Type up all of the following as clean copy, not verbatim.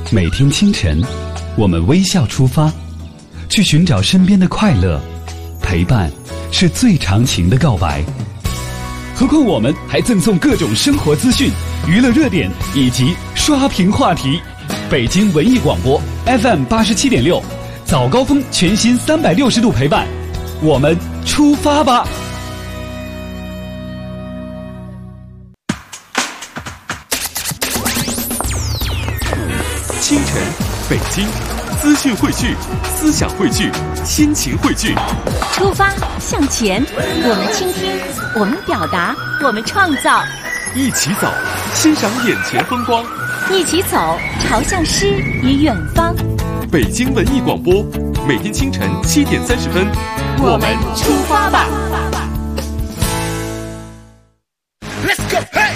每天清晨，我们微笑出发，去寻找身边的快乐。陪伴是最长情的告白。何况我们还赠送各种生活资讯、娱乐热点以及刷屏话题。北京文艺广播 FM 87.6，早高峰全新360度陪伴，我们出发吧！ 清晨，北京，资讯汇聚，思想汇聚，心情汇聚。 出发向前，我们倾听，我们表达，我们创造。 一起走，欣赏眼前风光。 一起走，朝向诗与远方。 北京文艺广播，每天清晨7点30分， 我们出发吧。 Let's go, hey!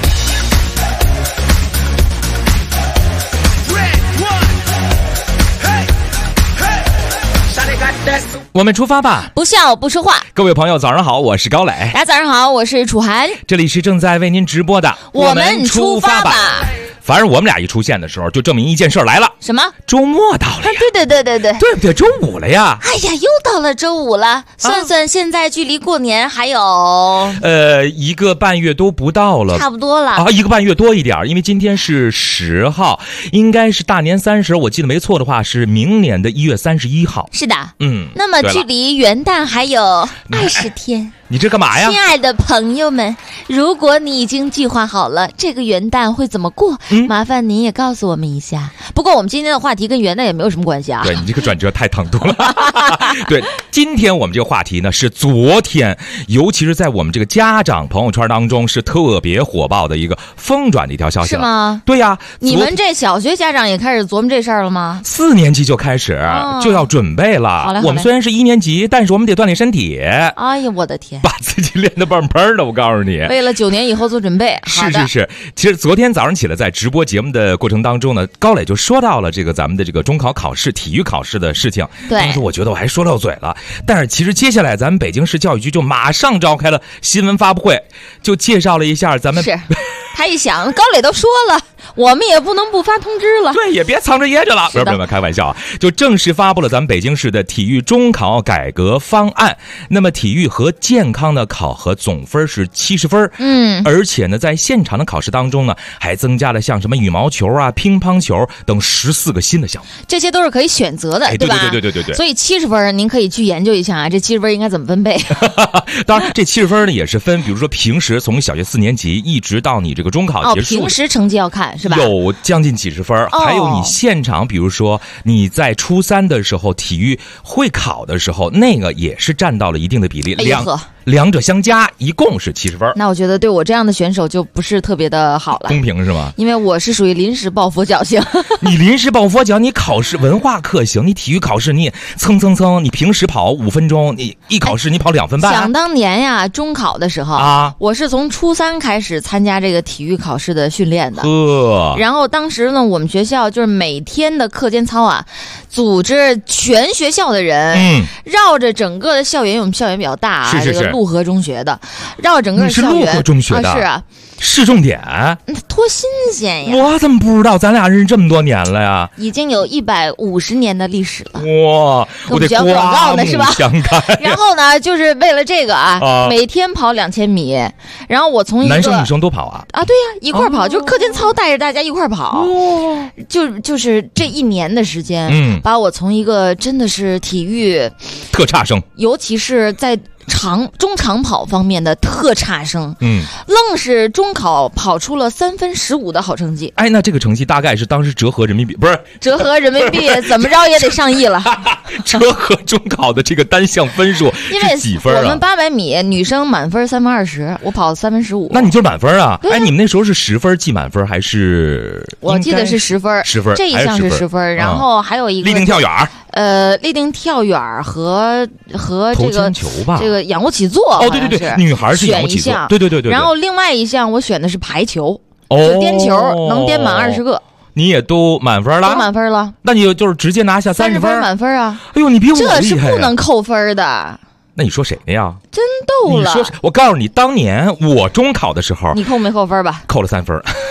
我们出发吧， 不笑不说话。 各位朋友早上好，我是高磊。 大家早上好，我是楚涵。 这里是正在为您直播的我们出发吧。 反正我们俩一出现的时候，就证明一件事来了。 什么？ 周末到了呀！ 对， 对不对？周五了呀！ 哎呀，又到了周五了。算算现在距离过年还有 1个半月都不到了， 差不多了啊，1个半月多一点，因为今天是10号，应该是大年30，我记得没错的话是明年的1月31号。 是的，那么距离元旦还有20天。 你这干嘛呀？ 亲爱的朋友们，如果你已经计划好了这个元旦会怎么过，麻烦您也告诉我们一下。不过我们今天的话题跟元旦也没有什么关系啊。 对，你这个转折太唐突了。对，今天我们这个话题呢是昨天，尤其是在我们这个家长朋友圈当中是特别火爆的一个疯转的一条消息。 是吗？ 对呀， 你们这小学家长也开始琢磨这事儿了吗 ？4年级就开始，就要准备了。 好嘞。 我们虽然是1年级，但是我们得锻炼身体。 哎呀，我的天！ 把自己练得棒棒的，我告诉你， 为了9年以后做准备。 是。其实昨天早上起来在直播节目的过程当中呢，高磊就说到了这个咱们的这个中考考试、体育考试的事情。 对， 当时我觉得我还说漏嘴了，但是其实接下来咱们北京市教育局就马上召开了新闻发布会，就介绍了一下咱们。 是，他一想，高磊都说了，我们也不能不发通知了。 对，也别藏着掖着了。不是，开玩笑啊，就正式发布了咱们北京市的体育中考改革方案。那么体育和健康的考核总分是70分，而且呢，在现场的考试当中呢，还增加了像什么羽毛球啊、乒乓球等14个新的项目， 这些都是可以选择的，对吧？ 对。 所以70分您可以去研究一下啊，这70分应该怎么分配？ 当然，这70分呢也是分，比如说平时从小学4年级一直到你这个中考结束， 平时成绩要看是吧？ 有将近几十分，还有你现场，比如说你在初3的时候体育会考的时候，那个也是占到了一定的比例，两者相加一共是70分。 那我觉得对我这样的选手就不是特别的好了， 公平是吗？ 因为我是属于临时抱佛脚型。 你临时抱佛脚，你考试文化课行，你体育考试你也蹭，你平时跑5分钟，你一考试你跑2分半。 想当年呀，中考的时候啊，我是从初3开始参加这个体育考试的训练的。然后当时呢，我们学校就是每天的课间操啊，组织全学校的人，绕着整个的校园，因为我们校园比较大啊， 是这个陆河中学的，绕整个校园。 你是陆河中学的？ 是啊。 市重点， 多新鲜呀！ 我怎么不知道？咱俩认识这么多年了呀， 已经有150年的历史了。 哇，我得广告呢是吧？然后呢，就是为了这个啊，每天跑2000米。然后我从一个男生女生都跑啊？ 啊，对呀，一块跑，就是课间操带着大家一块跑。就是这1年的时间，把我从一个真的是体育特差生， 尤其是在中长跑方面的特差生，愣是中考跑出了3分15的好成绩。 哎，那这个成绩大概是当时折合人民币，不是折合人民币怎么着也得上亿了。 折合中考的这个单项分数是几分啊？ 我们800米女生满分3分20，我跑3分15。 那你就是满分啊？哎，你们那时候是10分记满分还是？ 我记得是10分，10分这一项是10分，然后还有一个立定跳远。 立定跳远和这个球吧， 这个仰卧起坐。 哦，对，女孩是仰卧起坐。对。 然后另外一项我选的是排球，就颠球，能颠满20个。 你也都满分了？ 都满分了。 那你就是直接拿下30分满分啊！ 哎呦，你比我厉害。 这是不能扣分的。 那你说谁的呀？ 真逗了！ 你说，我告诉你，当年我中考的时候， 你扣没扣分吧？ 扣了3分。 哎呦，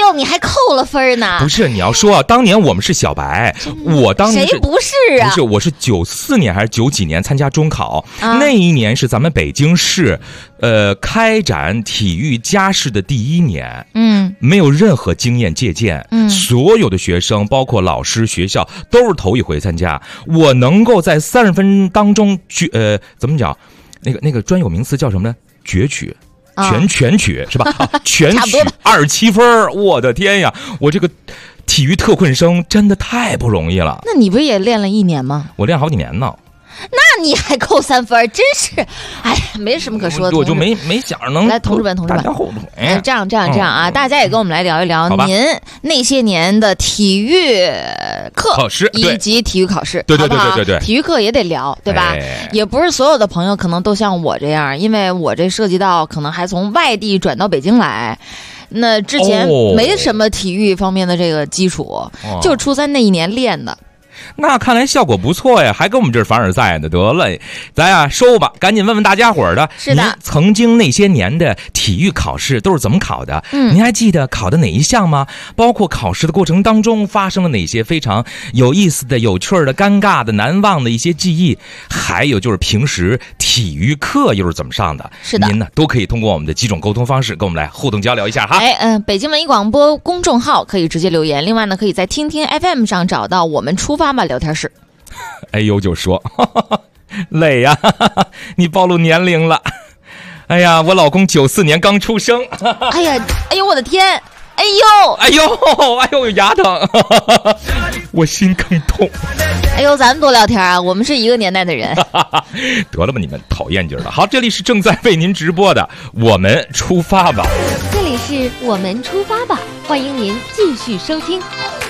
呦，你还扣了分呢？ 不是，你要说当年我们是小白，我当年谁不是啊？ 不是，我是94年还是90几年参加中考，那一年是咱们北京市，开展体育加试的第1年，没有任何经验借鉴，所有的学生包括老师学校都是头一回参加，我能够在30分当中怎么讲，那个专有名词叫什么呢？决取。全取是吧？全取27分，我的天呀！我这个体育特困生真的太不容易了。 那你不是也练了1年吗？ 我练好几年呢。 那你还扣3分，真是，哎呀，没什么可说的。 我就没想能来，同志们，大家后腿。这样啊，大家也跟我们来聊一聊您那些年的体育课以及体育考试， 对， 体育课也得聊，对吧？也不是所有的朋友可能都像我这样，因为我这涉及到可能还从外地转到北京来。那之前没什么体育方面的这个基础，就是初3那1年练的。 那看来效果不错呀，还跟我们这儿凡尔赛呢。得了，咱呀收吧，赶紧问问大家伙儿的， 是的， 您曾经那些年的体育考试都是怎么考的？您还记得考的哪一项吗？包括考试的过程当中发生了哪些非常有意思的、有趣的、尴尬的、难忘的一些记忆？还有就是平时体育课又是怎么上的？ 是的， 您呢都可以通过我们的几种沟通方式跟我们来互动交流一下哈。 北京文艺广播公众号可以直接留言，另外呢，可以在听听 FM 上找到我们出发吧聊天室。 哎呦，就说累呀，你暴露年龄了。哎呀，我老公94年刚出生。 哎呦，我的天！哎呦，牙疼，我心更痛。 哎呦，咱们多聊天啊，我们是一个年代的人。 得了吧，你们讨厌劲儿了。好，这里是正在为您直播的我们出发吧。 这里是我们出发吧，欢迎您继续收听。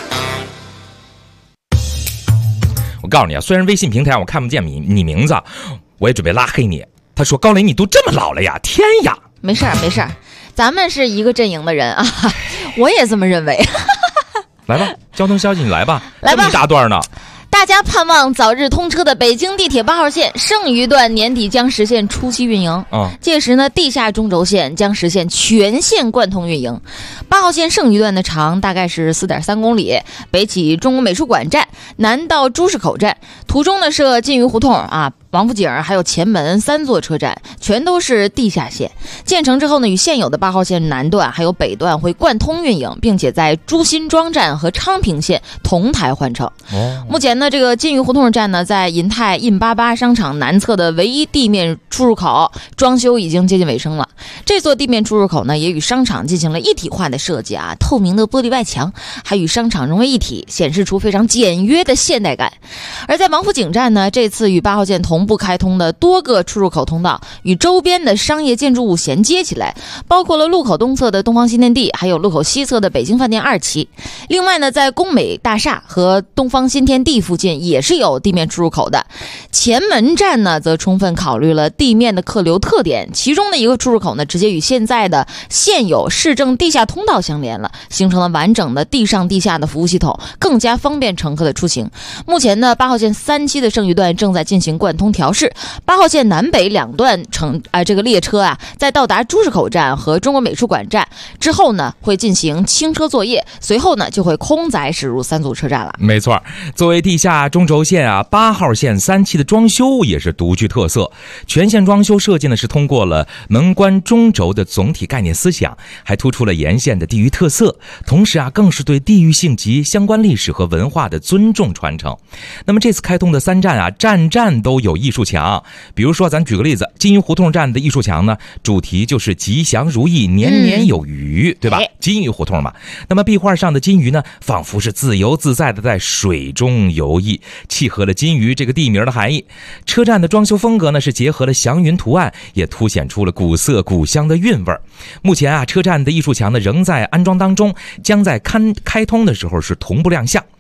我告诉你啊，虽然微信平台我看不见你名字，我也准备拉黑你。他说高磊你都这么老了呀，天呀！ 没事儿，咱们是一个阵营的人啊，我也这么认为。 来吧，交通消息你来吧，这么一大段呢。 大家盼望早日通车的北京地铁8号线剩余段年底将实现初期运营。届时呢，地下中轴线将实现全线贯通运营。8号线剩余段的长大概是4.3公里，北起中国美术馆站，南到朱市口站，途中呢设金鱼胡同啊、王府井还有前门3座车站，全都是地下线。建成之后呢，与现有的8号线南段还有北段会贯通运营，并且在朱辛庄站和昌平线同台换乘。目前呢，这个金鱼胡同站呢，在银泰印88商场南侧的唯一地面出入口装修已经接近尾声了。这座地面出入口呢，也与商场进行了一体化的设计啊，透明的玻璃外墙还与商场融为一体，显示出非常简约的现代感。而在王府井站呢，这次与8号线同步开通的多个出入口通道与周边的商业建筑物衔接起来，包括了路口东侧的东方新天地，还有路口西侧的北京饭店2期。另外呢，在工美大厦和东方新天地附近也是有地面出入口的。前门站呢，则充分考虑了地面的客流特点，其中的一个出入口呢，直接与现在的现有市政地下通道相连了，形成了完整的地上地下的服务系统，更加方便乘客的出行。目前呢，8号线3期的剩余段正在进行贯通调试，8号线南北2段这个列车啊，在到达朱市口站和中国美术馆站之后呢，会进行清车作业，随后呢就会空载驶入3组车站了。 没错，作为地下中轴线啊，8号线3期的装修也是独具特色。全线装修设计呢是通过了门关中轴的总体概念思想，还突出了沿线的地域特色，同时啊更是对地域性及相关历史和文化的尊重传承。那么这次开通的3站啊，站都有艺术墙。比如说咱举个例子，金鱼胡同站的艺术墙呢，主题就是吉祥如意，年年有余，对吧？金鱼胡同嘛。那么壁画上的金鱼呢，仿佛是自由自在的在水中游弋，契合了金鱼这个地名的含义。车站的装修风格呢，是结合了祥云图案，也凸显出了古色古香的韵味。目前啊，车站的艺术墙呢仍在安装当中，将在开通的时候是同步亮相。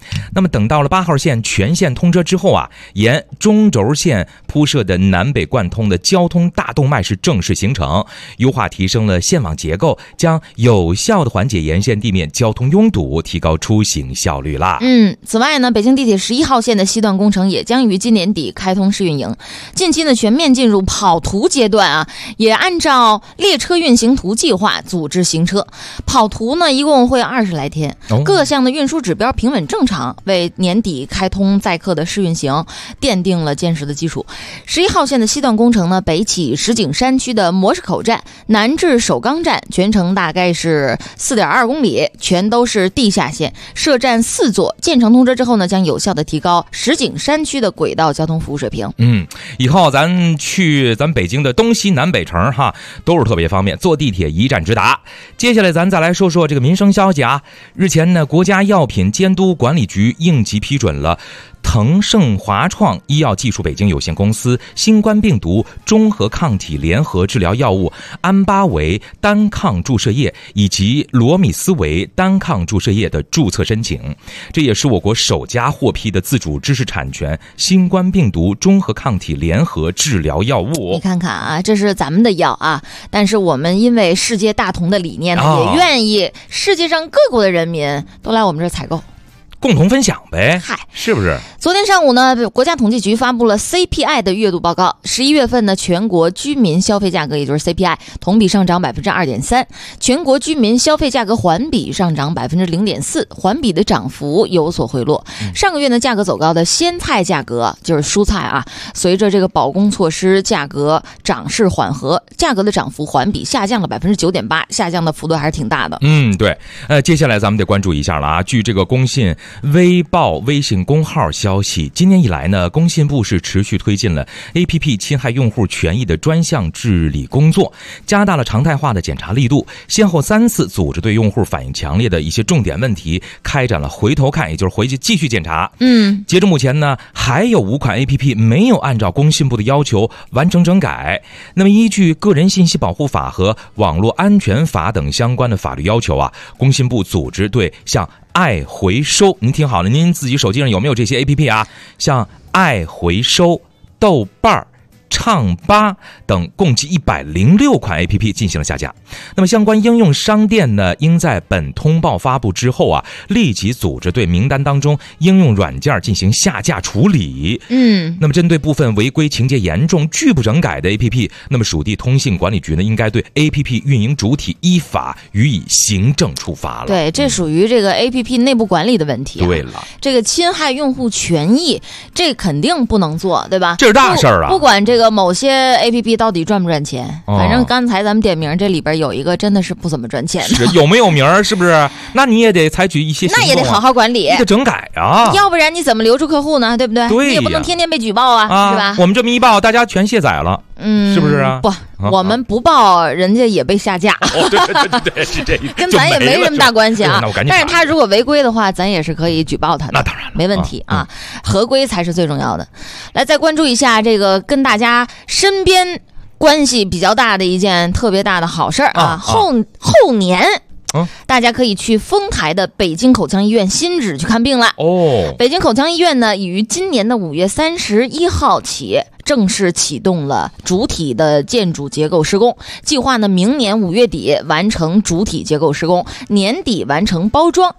那么等到了8号线全线通车之后啊，沿中轴线铺设的南北贯通的交通大动脉是正式形成，优化提升了线网结构，将有效的缓解沿线地面交通拥堵，提高出行效率啦。 此外呢，北京地铁11号线的西段工程也将于今年底开通试运营。近期呢，全面进入跑图阶段啊，也按照列车运行图计划组织行车。跑图呢，一共会20来天，各项的运输指标平稳正常，为年底开通载客的试运行奠定了坚实的基础。11号线的西段工程呢，北起石景山区的模式口站，南至首钢站，全程大概是4.2公里，全都是地下线，设站4座。建成通车之后呢，将有效的提高石景山区的轨道交通服务水平。 以后咱去咱北京的东西南北城哈，都是特别方便，坐地铁一站直达。接下来咱再来说说这个民生消息啊。日前呢，国家药品监督管理局应急批准了腾盛华创医药技术北京有限公司新冠病毒中和抗体联合治疗药物安巴韦单抗注射液以及罗米斯韦单抗注射液的注册申请，这也是我国首家获批的自主知识产权新冠病毒中和抗体联合治疗药物。 你看看啊，这是咱们的药啊，但是我们因为世界大同的理念呢，也愿意世界上各国的人民都来我们这儿采购， 共同分享呗，是不是？ 昨天上午呢，国家统计局发布了 CPI 的月度报告。11月份呢，全国居民消费价格，也就是 CPI， 同比上涨 2.3%， 全国居民消费价格环比上涨 0.4%， 环比的涨幅有所回落。上个月呢，价格走高的鲜菜价格，就是蔬菜啊，随着这个保供措施，价格涨势缓和，价格的涨幅环比下降了 9.8%， 下降的幅度还是挺大的。 对，接下来咱们得关注一下了啊。据这个工信微报微信公号消息，今年以来呢，工信部是持续推进了 APP 侵害用户权益的专项治理工作，加大了常态化的检查力度，先后3次组织对用户反映强烈的一些重点问题开展了回头看，也就是回去继续检查。截至目前呢，还有5款 APP 没有按照工信部的要求完成整改。那么依据个人信息保护法和网络安全法等相关的法律要求啊，工信部组织对像爱回收，您听好了，您自己手机上有没有这些 APP 啊？像爱回收、豆瓣、唱吧等共计106款 APP 进行了下架。那么相关应用商店呢，应在本通报发布之后啊，立即组织对名单当中应用软件进行下架处理。那么针对部分违规情节严重、拒不整改的 APP， 那么属地通信管理局呢，应该对 APP 运营主体依法予以行政处罚了。 对，这属于这个 APP 内部管理的问题。 对了， 这个侵害用户权益，这肯定不能做，对吧？ 这是大事儿啊！ 不管这个某些 APP 到底赚不赚钱，反正刚才咱们点名这里边有一个真的是不怎么赚钱的， 是有没有名儿？是不是？那你也得采取一些行动， 那也得好好管理， 你得整改啊， 要不然你怎么留住客户呢？对不对？ 对， 你也不能天天被举报啊，是吧？ 我们这么一报，大家全卸载了，是不是啊？ 不，我们不报，人家也被下架。 对，是这， 跟咱也没什么大关系啊。但是他如果违规的话，咱也是可以举报他的。 那当然了， 没问题啊，合规才是最重要的。来，再关注一下这个跟大家身边关系比较大的一件特别大的好事啊！后年。大家可以去丰台的北京口腔医院新址去看病了。北京口腔医院呢，已于今年的5月31号起正式启动了主体的建筑结构施工，计划呢明年5月底完成主体结构施工，年底完成包装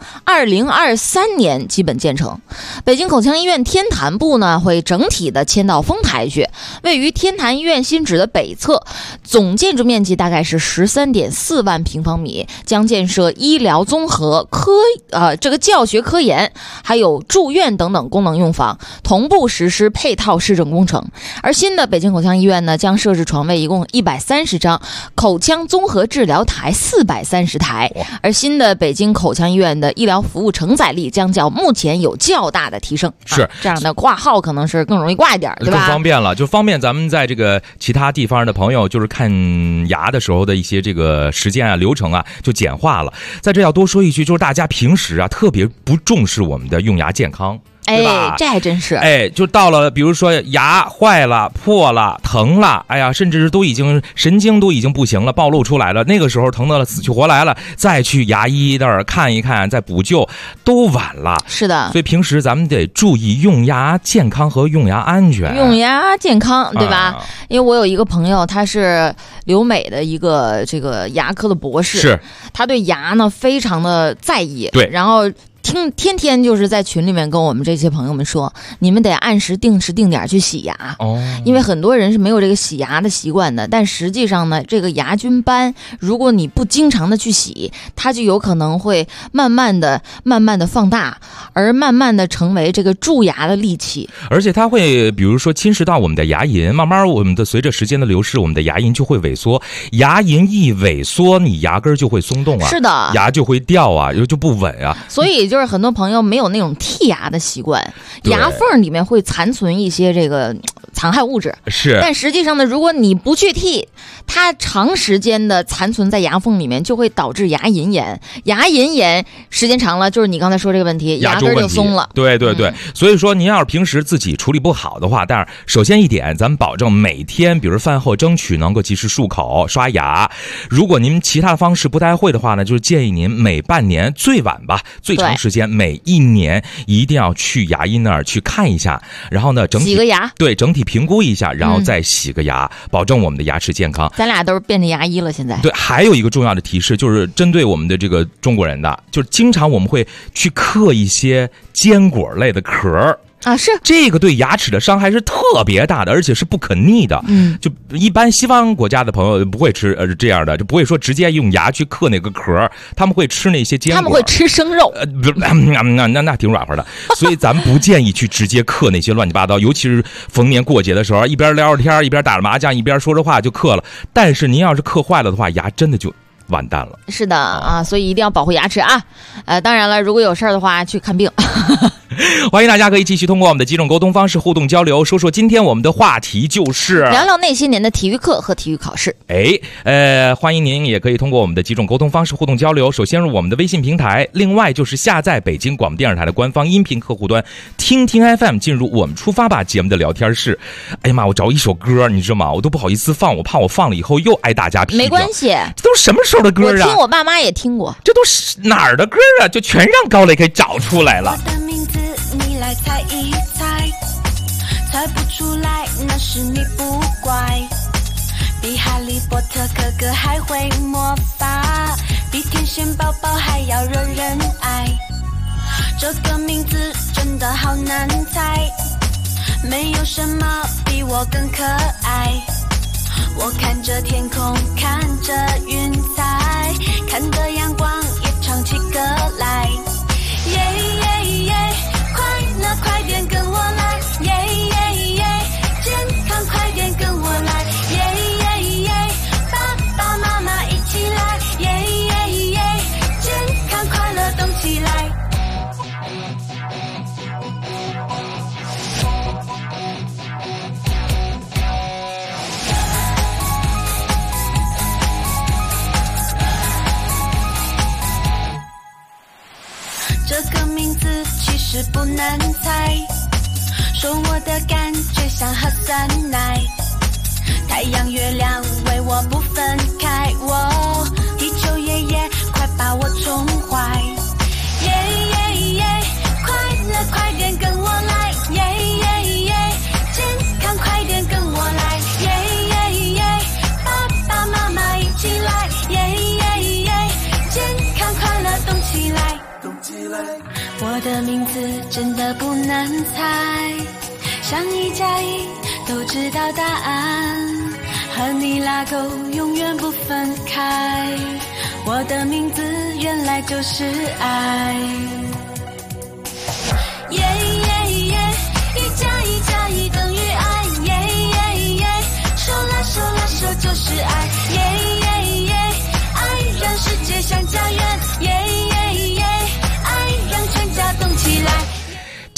，2023年基本建成。北京口腔医院天坛部呢会整体的迁到丰台去，位于天坛医院新址的北侧，总建筑面积大概是13.4万平方米，将建设医疗综合这个教学科研还有住院等等功能用房，同步实施配套市政工程。而新的北京口腔医院呢，将设置床位一共130张，口腔综合治疗台430台。而新的北京口腔医院的医疗服务承载力将较目前有较大的提升。 是这样的，挂号可能是更容易挂一点，对吧？ 更方便了，就方便咱们在这个其他地方的朋友，就是看牙的时候的一些这个时间啊、流程啊，就简化了。在这要多说一句，就是大家平时啊特别不重视我们的用牙健康。 对吧？ 这还真是。 就到了比如说牙坏了、破了、疼了，哎呀，甚至是都已经神经都已经不行了，暴露出来了，那个时候疼得了死去活来了，再去牙医那儿看一看，再补救都晚了。 是的， 所以平时咱们得注意用牙健康和用牙安全。 用牙健康，对吧？因为我有一个朋友，他是留美的一个这个牙科的博士， 是他对牙呢非常的在意， 对， 然后天天就是在群里面跟我们这些朋友们说，你们得按时定点去洗牙因为很多人是没有这个洗牙的习惯的，但实际上呢，这个牙菌斑如果你不经常的去洗，它就有可能会慢慢的放大，而慢慢的成为这个蛀牙的利器， 而且它会比如说侵蚀到我们的牙龈，慢慢我们的随着时间的流逝，我们的牙龈就会萎缩，牙龈一萎缩，你牙根就会松动啊， 是的， 牙就会掉啊，就不稳啊， 所以就是很多朋友没有那种剔牙的习惯，牙缝里面会残存一些这个残害物质， 是。 但实际上呢，如果你不去剔，它长时间的残存在牙缝里面，就会导致牙龈炎。牙龈炎时间长了，就是你刚才说这个问题，牙根就松了。 对对对，所以说您要是平时自己处理不好的话，但是首先一点，咱们保证每天，比如饭后争取能够及时漱口、刷牙。如果您其他的方式不太会的话呢，就是建议您每半年最晚吧，最长时间每一年一定要去牙医那儿去看一下，然后呢整体洗个牙， 对，整体评估一下，然后再洗个牙，保证我们的牙齿健康。 咱俩都是变成牙医了，现在。 对，还有一个重要的提示，就是针对我们的这个中国人的，就是经常我们会去嗑一些坚果类的壳啊，是这个对牙齿的伤害是特别大的，而且是不可逆的。就一般西方国家的朋友不会吃这样的，就不会说直接用牙去嗑那个壳，他们会吃那些坚果， 他们会吃生肉， 那挺软和的。所以咱们不建议去直接嗑那些乱七八糟，尤其是逢年过节的时候，一边聊着天，一边打着麻将，一边说着话就嗑了。但是您要是嗑坏了的话，牙真的就完蛋了。 是的啊，所以一定要保护牙齿啊。当然了，如果有事儿的话，去看病。 欢迎大家可以继续通过我们的几种沟通方式互动交流，说说今天我们的话题就是聊聊那些年的体育课和体育考试。 欢迎您也可以通过我们的几种沟通方式互动交流。首先是我们的微信平台，另外就是下载北京广播电视台的官方音频客户端听听 FM， 进入我们出发吧节目的聊天室。哎呀妈，我找一首歌你知道吗，我都不好意思放，我怕我放了以后又挨大家批评。 没关系， 这都是什么时候的歌啊？ 我听我爸妈也听过。 这都是哪儿的歌啊？就全让高磊给找出来了。 我的名字你来猜一猜，猜不出来那是你不乖，比哈利波特哥哥还会魔法，比天线宝宝还要惹人爱，这个名字真的好难猜，没有什么比我更可爱，我看着天空，看着云彩，看着阳光也唱起歌来，耶耶耶，快乐快点跟我来，耶耶耶，健康快点跟我来，耶耶耶，爸爸妈妈一起来，耶耶耶，健康快乐动起来。这个名字其实不难猜，说我的感觉像喝酸奶，太阳月亮为我不分开，我地球爷爷快把我宠坏，耶耶耶，快乐快点跟我来，耶耶耶，健康快点跟我来，耶耶耶，爸爸妈妈一起来，耶耶耶，健康快乐动起来。我的名字真的不难猜，像1加1都知道答案，和你拉钩永远不分开，我的名字原来就是爱，耶耶耶，1加1加1等于爱，耶耶耶，手拉手拉手就是爱，耶耶耶，爱让世界像家园，耶耶耶，爱让全家动起来。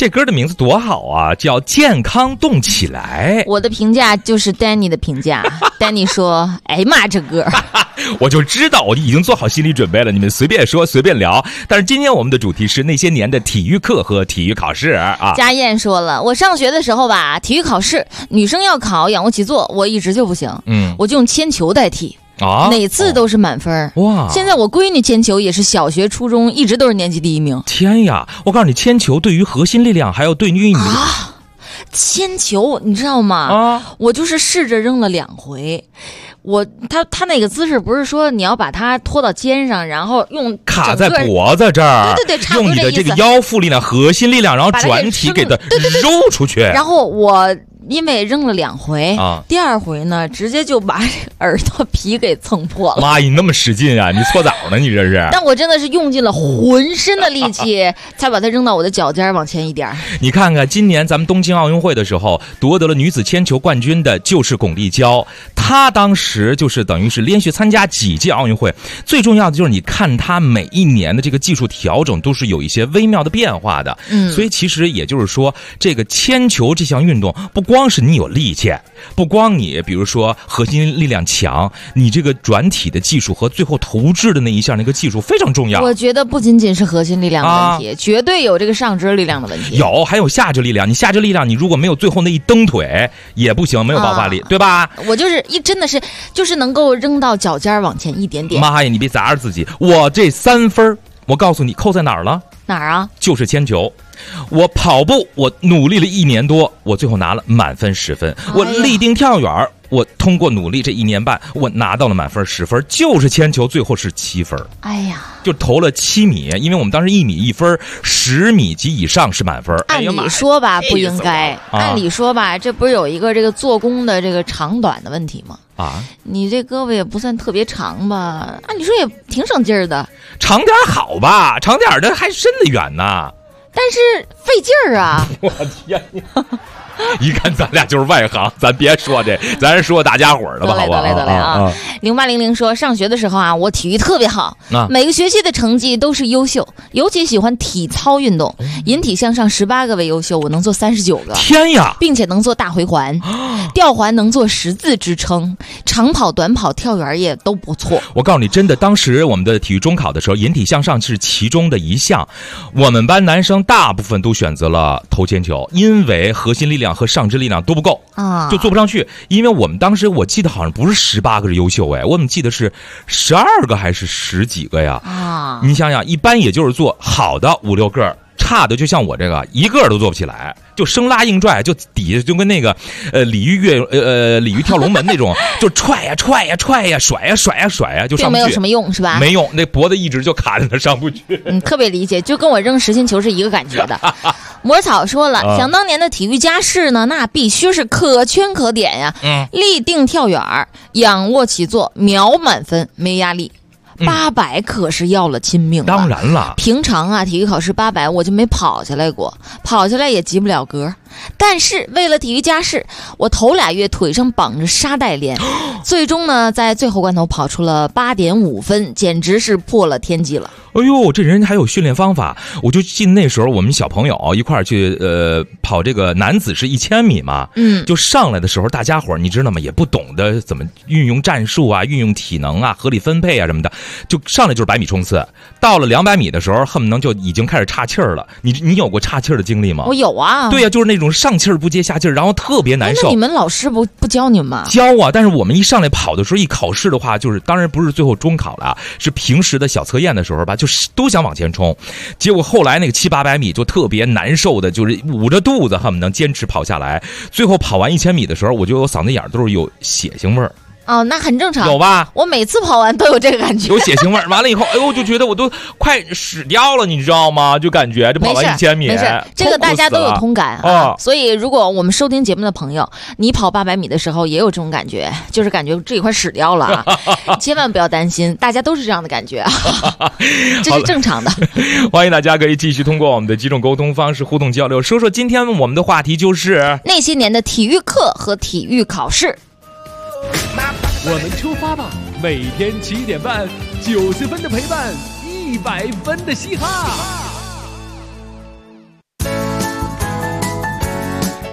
这歌的名字多好啊，叫健康动起来。 我的评价就是 Danny 的评价Danny 说哎呀妈这歌我就知道，我已经做好心理准备了，你们随便说随便聊。但是今天我们的主题是那些年的体育课和体育考试啊。 佳燕说了，我上学的时候吧，体育考试女生要考仰卧起坐，我一直就不行，我就用铅球代替啊，哪次都是满分。哇！现在我闺女铅球也是小学初中一直都是年级第1名。 天呀，我告诉你，铅球对于核心力量还有对于你铅球你知道吗？我就是试着扔了2回。他那个姿势不是说你要把它拖到肩上，然后用卡在脖子这儿， 对，差不多用你的这个腰腹力量、核心力量，然后转体给它揉出去。 然后我因为扔了2回第2回呢，直接就把耳朵皮给蹭破了。 妈，你那么使劲啊！你搓澡呢？你这是？ 但我真的是用尽了浑身的力气，才把它扔到我的脚尖往前一点。 你看看，今年咱们东京奥运会的时候，夺得了女子铅球冠军的就是巩俐娇，她当时就是等于是连续参加几届奥运会。最重要的就是你看她每一年的这个技术调整都是有一些微妙的变化的。所以其实也就是说，这个铅球这项运动不光是你有力气，不光你比如说核心力量强，你这个转体的技术和最后投掷的那一项那个技术非常重要。 我觉得不仅仅是核心力量的问题，绝对有这个上肢力量的问题。 还有下肢力量。你下肢力量，你如果没有最后那一蹬腿也不行，没有爆发力，对吧？ 我就是真的是就是能够扔到脚尖往前一点点。 妈呀，你别砸着自己！我这3分，我告诉你扣在哪儿了？ 哪儿啊？ 就是铅球。我跑步，我努力了1年多，我最后拿了满分10分。我立定跳远，我通过努力这1年半，我拿到了满分10分。就是铅球最后是7分。 哎呀， 就投了7米，因为我们当时1米1分，10米及以上是满分。 按理说吧，不应该。按理说吧，这不是有一个这个做工的这个长短的问题吗？你这胳膊也不算特别长吧？按理说也挺省劲儿的。 长点好吧，长点的还伸得远呢。 但是费劲儿啊！ 我天呀！一看咱俩就是外行，咱别说这，咱说大家伙儿的吧，好吧？ 得嘞啊！0800说，上学的时候啊，我体育特别好，每个学期的成绩都是优秀，尤其喜欢体操运动，引体向上18个为优秀，我能做39个。 天呀！ 并且能做大回环，吊环能做10字支撑，长跑、短跑、跳远也都不错。 我告诉你，真的，当时我们的体育中考的时候，引体向上是其中的一项，我们班男生大部分都选择了投铅球，因为核心力量和上肢力量都不够啊，就做不上去。因为我们当时我记得好像不是18个是优秀，我怎么记得是12个还是10几个呀？啊，你想想，一般也就是做好的5、6个。差的就像我这个一个都做不起来，就生拉硬拽，就底下就跟那个鲤鱼跳龙门那种，就踹呀甩呀甩，就上不去， 并没有什么用是吧？ 没用，那脖子一直就卡在那上不去。 特别理解，就跟我扔实心球是一个感觉的。魔草说了，想当年的体育加试呢，那必须是可圈可点呀。立定跳远、仰卧起坐，秒满分，没压力。800可是要了亲命了。 当然了， 平常啊，体育考试800我就没跑下来过，跑下来也及不了格。但是为了体育加试，我头2月腿上绑着沙袋链，最终呢，在最后关头跑出了8.5分，简直是破了天际了。 哎呦，这人还有训练方法！我就记得那时候我们小朋友一块儿去跑这个男子是1000米嘛，就上来的时候大家伙你知道吗？也不懂得怎么运用战术啊，运用体能啊，合理分配啊什么的，就上来就是100米冲刺。到了200米的时候，恨不能就已经开始岔气儿了。你有过岔气儿的经历吗？ 我有啊。 对呀，就是那种上气儿不接下气儿，然后特别难受。 那你们老师不教你们吗？ 教啊，但是我们一上来跑的时候，一考试的话，就是当然不是最后中考了，是平时的小测验的时候吧，就是都想往前冲。结果后来那个700、800米就特别难受的，就是捂着肚子恨不能坚持跑下来。最后跑完1000米的时候，我就有嗓子眼都是有血腥味儿。 哦，那很正常， 有吧？ 我每次跑完都有这个感觉， 有血腥味儿。完了以后，哎呦，就觉得我都快死掉了，你知道吗？就感觉这跑完1000米， 没事，这个大家都有同感啊。所以，如果我们收听节目的朋友，你跑800米的时候也有这种感觉，就是感觉这一块死掉了啊，千万不要担心，大家都是这样的感觉啊，这是正常的。 欢迎大家可以继续通过我们的几种沟通方式互动交流，说说今天我们的话题就是那些年的体育课和体育考试。 我们出发吧！每天7点半，90分的陪伴，100分的嘻哈。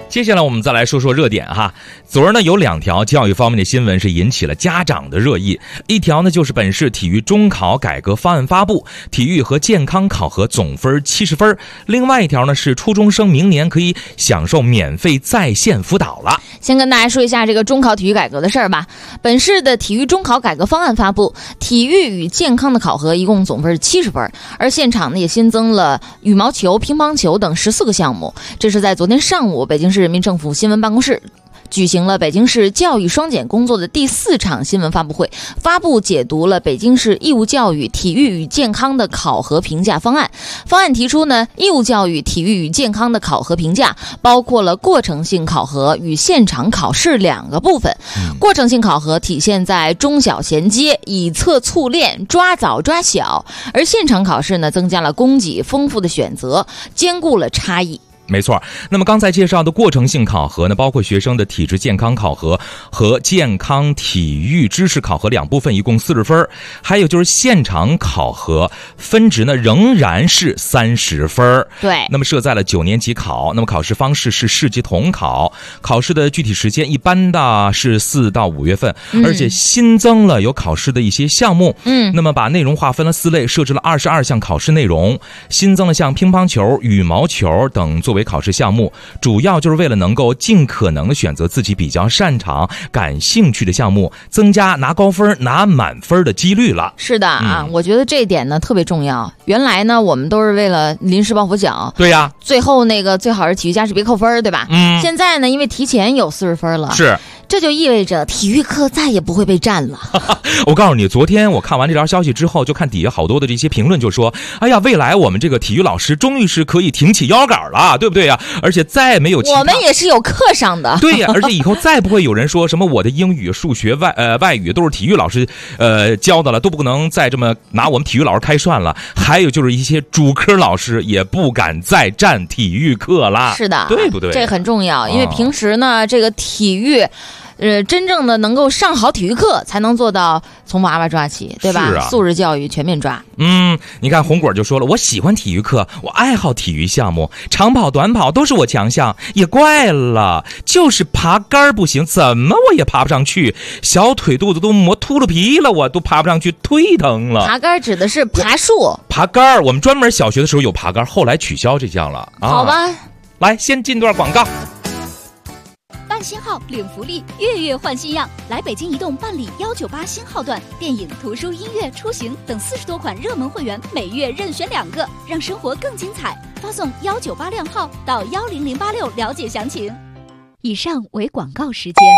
接下来我们再来说说热点哈。昨儿呢有2条教育方面的新闻是引起了家长的热议。一条呢就是本市体育中考改革方案发布，体育和健康考核总分70分。另外一条呢是初中生明年可以享受免费在线辅导了。 先跟大家说一下这个中考体育改革的事儿吧。本市的体育中考改革方案发布，体育与健康的考核一共总分70分，而现场呢也新增了羽毛球、乒乓球等14个项目。这是在昨天上午北京市人民政府新闻办公室举行了北京市教育双减工作的第4场新闻发布会，发布解读了北京市义务教育体育与健康的考核评价方案。方案提出呢，义务教育体育与健康的考核评价包括了过程性考核与现场考试2个部分。过程性考核体现在中小衔接、以策促练、抓早抓小，而现场考试呢，增加了供给丰富的选择，兼顾了差异。 没错，那么刚才介绍的过程性考核呢，包括学生的体质健康考核和健康体育知识考核2部分，一共40分。还有就是现场考核分值呢仍然是30分。 对， 那么设在了9年级考，那么考试方式是市级统考，考试的具体时间一般的是4到5月份，而且新增了有考试的一些项目。那么把内容划分了4类，设置了22项考试内容，新增了像乒乓球、羽毛球等作为考试项目，主要就是为了能够尽可能的选择自己比较擅长、感兴趣的项目，增加拿高分、拿满分的几率了。 是的啊，我觉得这一点呢特别重要。原来呢，我们都是为了临时抱佛脚， 对呀， 最后那个最好是体育加时别扣分，对吧？现在呢，因为提前有40分了， 是。 这就意味着体育课再也不会被占了。 我告诉你，昨天我看完这条消息之后，就看底下好多的这些评论就说，哎呀，未来我们这个体育老师终于是可以挺起腰杆了，对不对呀？而且再没有我们也是有课上的。 对呀，而且以后再不会有人说什么我的英语、数学、外语都是体育老师教的了，都不能再这么拿我们体育老师开涮了。还有就是一些主科老师也不敢再占体育课了。 是的， 对不对？ 这很重要，因为平时呢，这个体育真正的能够上好体育课，才能做到从娃娃抓起，对吧？ 是啊， 素质教育全面抓。 你看红果就说了，我喜欢体育课，我爱好体育项目，长跑、短跑都是我强项。也怪了，就是爬杆不行，怎么我也爬不上去，小腿肚子都磨秃噜皮了，我都爬不上去，腿疼了。 爬杆指的是爬树， 爬杆我们专门小学的时候有爬杆，后来取消这项了。 好吧， 来先进段广告。 办新号领福利，月月换新样。来北京移动办理198新号段，电影、图书、音乐、出行等40多款热门会员，每月任选2个，让生活更精彩。发送198靓号到10086了解详情。以上为广告时间。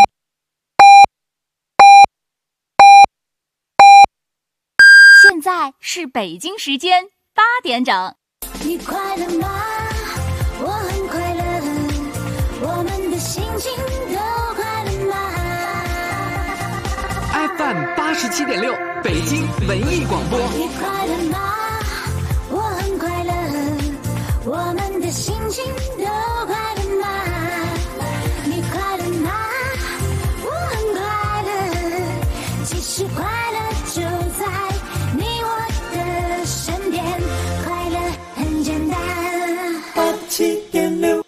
现在是北京时间8点整。 你快乐吗？我很快乐，我们的心情都快乐吗 ？FM 87.6，北京文艺广播。 你快乐吗？我很快乐，我们的心情都快乐吗？你快乐吗？我很快乐，其实快乐就在你我的身边，快乐很简单。87.6。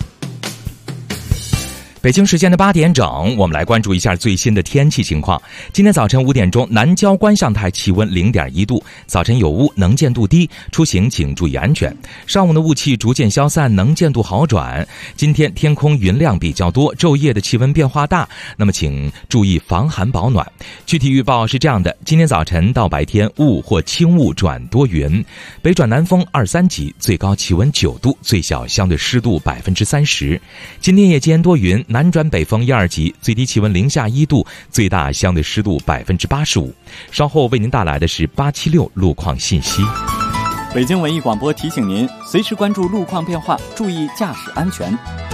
北京时间的8点整，我们来关注一下最新的天气情况。今天早晨5点钟，南郊观象台气温0.1度，早晨有雾，能见度低，出行请注意安全。上午的雾气逐渐消散，能见度好转。今天天空云量比较多，昼夜的气温变化大，那么请注意防寒保暖。具体预报是这样的：今天早晨到白天雾或轻雾转多云，北转南风2、3级，最高气温9度，最小相对湿度30%。今天夜间多云，南转北风1、2级，最低气温零下1度，最大相对湿度85%。稍后为您带来的是876路况信息。 北京文艺广播提醒您，随时关注路况变化，注意驾驶安全。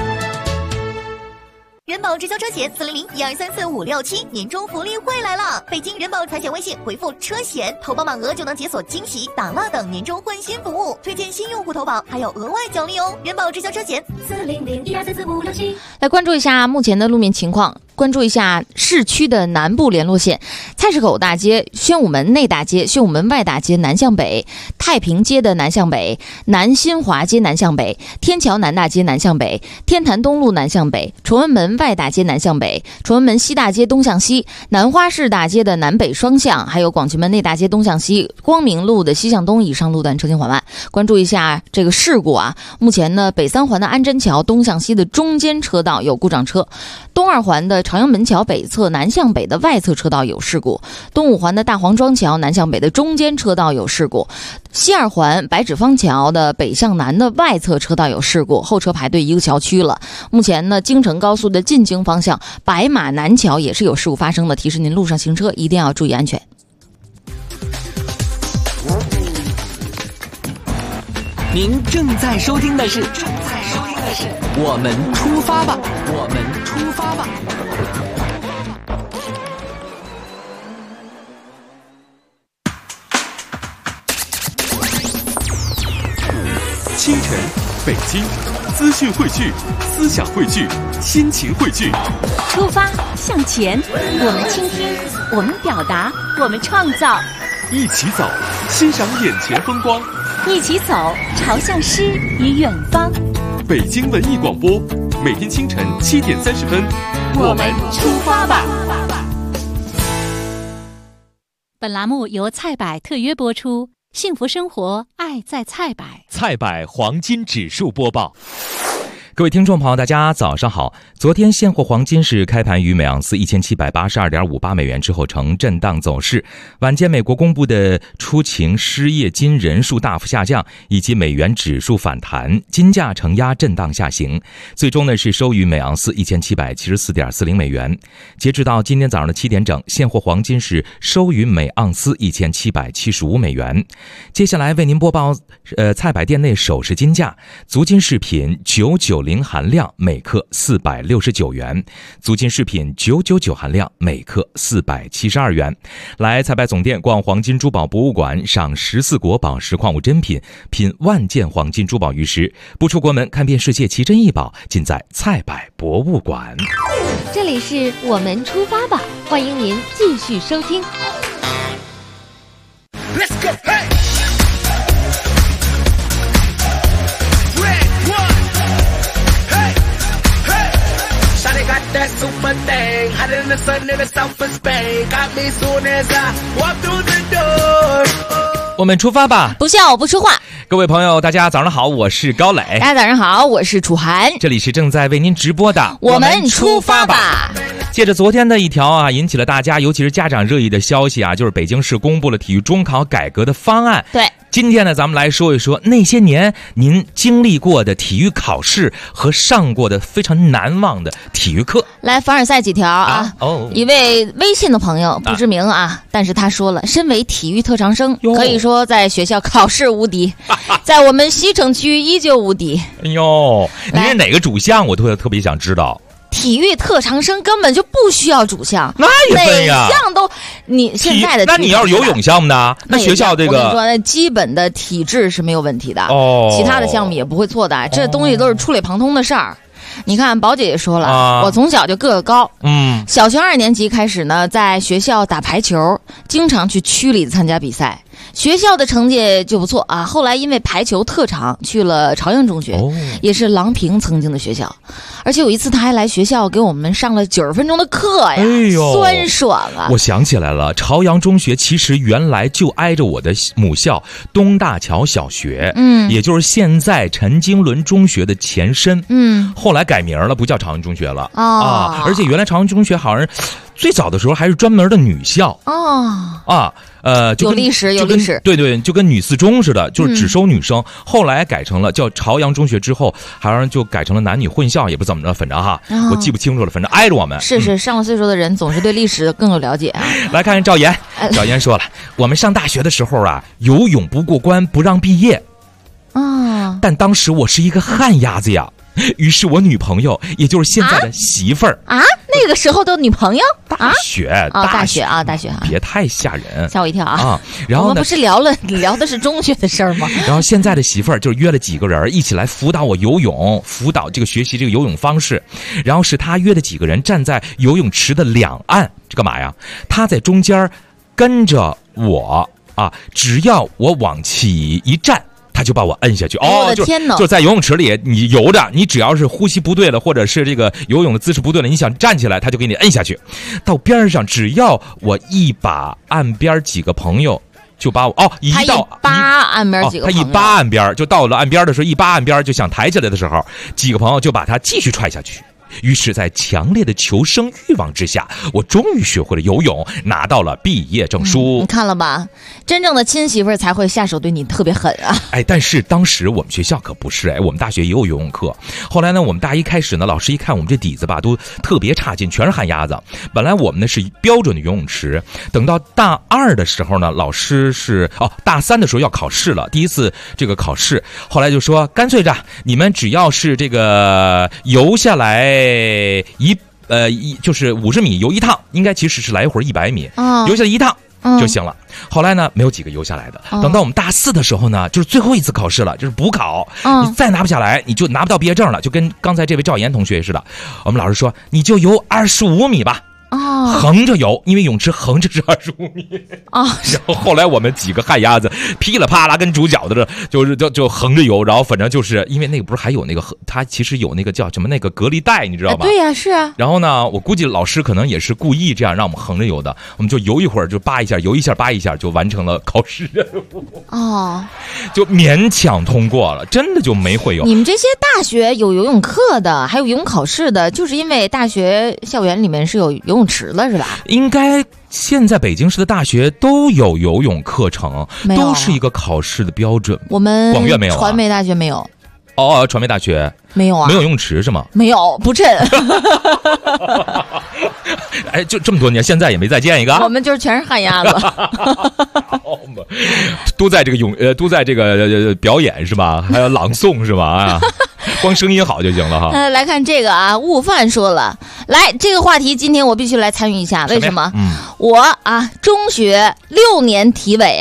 人保直销车险400-1234-567年终福利会来了！北京人保财险微信回复车险，投保满额就能解锁惊喜、打蜡等年终换新服务，推荐新用户投保还有额外奖励哦！人保直销车险400-1234-567。 来关注一下目前的路面情况。 关注一下市区的南部联络线：菜市口大街、宣武门内大街、宣武门外大街南向北、太平街的南向北、南新华街南向北、天桥南大街南向北、天坛东路南向北、崇文门外大街南向北、崇文门西大街东向西、南花市大街的南北双向，还有广渠门内大街东向西、光明路的西向东以上路段车行缓慢。关注一下这个事故啊，目前呢，北三环的安贞桥东向西的中间车道有故障车，东二环的朝阳门桥北侧南向北的外侧车道有事故，东五环的大黄庄桥南向北的中间车道有事故，西二环白纸坊桥的北向南的外侧车道有事故，后车排队一个桥区了。目前呢，京承高速的进京方向白马南桥也是有事故发生的，提示您路上行车一定要注意安全。 您正在收听的是我们出发吧，我们出发吧。 清晨，北京，资讯汇聚，思想汇聚，心情汇聚。 出发向前，我们倾听，我们表达，我们创造。 一起走，欣赏眼前风光。 一起走，朝向诗与远方。 北京文艺广播，每天清晨7点30分， 我们出发吧。本栏目由菜百特约播出，幸福生活，爱在菜百。 菜百黄金指数播报。各位听众朋友，大家早上好。昨天现货黄金是开盘于每盎司1782.58美元之后呈震荡走势。晚间美国公布的出勤失业金人数大幅下降，以及美元指数反弹，金价承压震荡下行，最终呢是收于每盎司1774.40美元。截止到今天早上的7点整，现货黄金是收于每盎司1775美元。接下来为您播报菜百店内首饰金价。足金饰品990含量每克469元，足金饰品999含量每克472元。来菜百总店逛黄金珠宝博物馆，赏14国宝石矿物珍品，品万件黄金珠宝玉石，不出国门看遍世界奇珍异宝，尽在菜百博物馆。 这里是我们出发吧，欢迎您继续收听。Let's go, hey! That super thing, hotter than the sun in the south of Spain. Got me soon as I walk through the door. 我们出发吧， 不笑不说话。 各位朋友，大家早上好，我是高磊。 大家早上好，我是楚涵。 这里是正在为您直播的我们出发吧。 借着昨天的一条引起了大家尤其是家长热议的消息就是北京市公布了体育中考改革的方案。 对， 今天呢，咱们来说一说那些年您经历过的体育考试和上过的非常难忘的体育课。 来凡尔赛几条一位微信的朋友不知名但是他说了，身为体育特长生，可以说在学校考试无敌，在我们西城区依旧无敌。 哎呦，你是哪个主项？我特别想知道。 体育特长生根本就不需要主项， 那也分呀， 哪项都你现在的那你要是游泳项目呢？那学校这个我跟你说，那基本的体质是没有问题的其他的项目也不会错的，这东西都是触类旁通的事儿。你看宝姐也说了我从小就个高小学2年级开始呢，在学校打排球，经常去区里参加比赛，学校的成绩就不错后来因为排球特长去了朝阳中学也是郎平曾经的学校，而且有一次他还来学校给我们上了90分钟的课呀，酸爽我想起来了，朝阳中学其实原来就挨着我的母校东大桥小学也就是现在陈经纶中学的前身后来改名了，不叫朝阳中学了而且原来朝阳中学好像最早的时候还是专门的女校有历史， 对，就跟女四中似的，就是只收女生后来改成了叫朝阳中学之后好像就改成了男女混校，也不怎么着，反正我记不清楚了，反正挨着我们是上了岁数的人总是对历史更有了解来看看赵岩赵岩说了，我们上大学的时候游泳不过关不让毕业但当时我是一个旱鸭子呀于是我女朋友，也就是现在的媳妇儿啊，那个时候的女朋友， 大学， 大学， 别太吓人， 吓我一跳啊！ 然后呢， 我们不是聊的是中学的事儿吗？ 然后现在的媳妇儿就约了几个人一起来辅导我游泳，辅导这个学习这个游泳方式。然后是他约的几个人站在游泳池的两岸，这干嘛呀？他在中间跟着我啊，只要我往起一站。他就把我摁下去就在游泳池里，你游着，你只要是呼吸不对了，或者是这个游泳的姿势不对了，你想站起来，他就给你摁下去。到边上，只要我一把岸边几个朋友就把我他一扒岸边几个朋友， 他一扒岸边就到了岸边的时候，一扒岸边就想抬起来的时候，几个朋友就把他继续踹下去。于是在强烈的求生欲望之下，我终于学会了游泳，拿到了毕业证书。 你看了吧，真正的亲媳妇才会下手对你特别狠啊！ 但是当时我们学校可不是我们大学也有游泳课。后来呢，我们大一开始呢，老师一看我们这底子吧，都特别差劲，全是旱鸭子。本来我们呢是标准的游泳池，等到大二的时候呢，老师是大三的时候要考试了，第一次这个考试，后来就说干脆着你们只要是这个游下来就是50米游一趟，应该其实是来回100米，游下来一趟就行了。后来呢，没有几个游下来的。等到我们大4的时候呢，就是最后一次考试了，就是补考，你再拿不下来，你就拿不到毕业证了。就跟刚才这位赵岩同学似的，我们老师说你就游25米吧。横着游，因为泳池横着是25米然后后来我们几个旱鸭子噼里啪啦跟煮饺子的，就横着游，然后反正就是因为那个不是还有那个它其实有那个叫什么那个隔离带，你知道吧？ 对呀，是啊。 然后呢，我估计老师可能也是故意这样让我们横着游的，我们就游一会儿就扒一下，游一下扒一下就完成了考试任务就勉强通过了，真的就没会游。 你们这些大学有游泳课的，还有游泳考试的，就是因为大学校园里面是有游泳池了是吧？ 应该现在北京市的大学都有游泳课程，都是一个考试的标准。 我们广院没有传媒大学没有。 传媒大学没有啊？ 没有游泳池是吗？ 没有，不趁就这么多年，现在也没再见一个。 我们就是全是旱鸭子都在这个都在这个表演是吧？还有朗诵是吧？光声音好就行了哈。 来看这个悟饭说了，来这个话题今天我必须来参与一下，为什么？我中学6年体委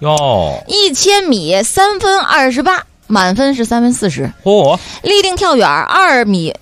1000米3分28，满分是3分40。立定跳远2米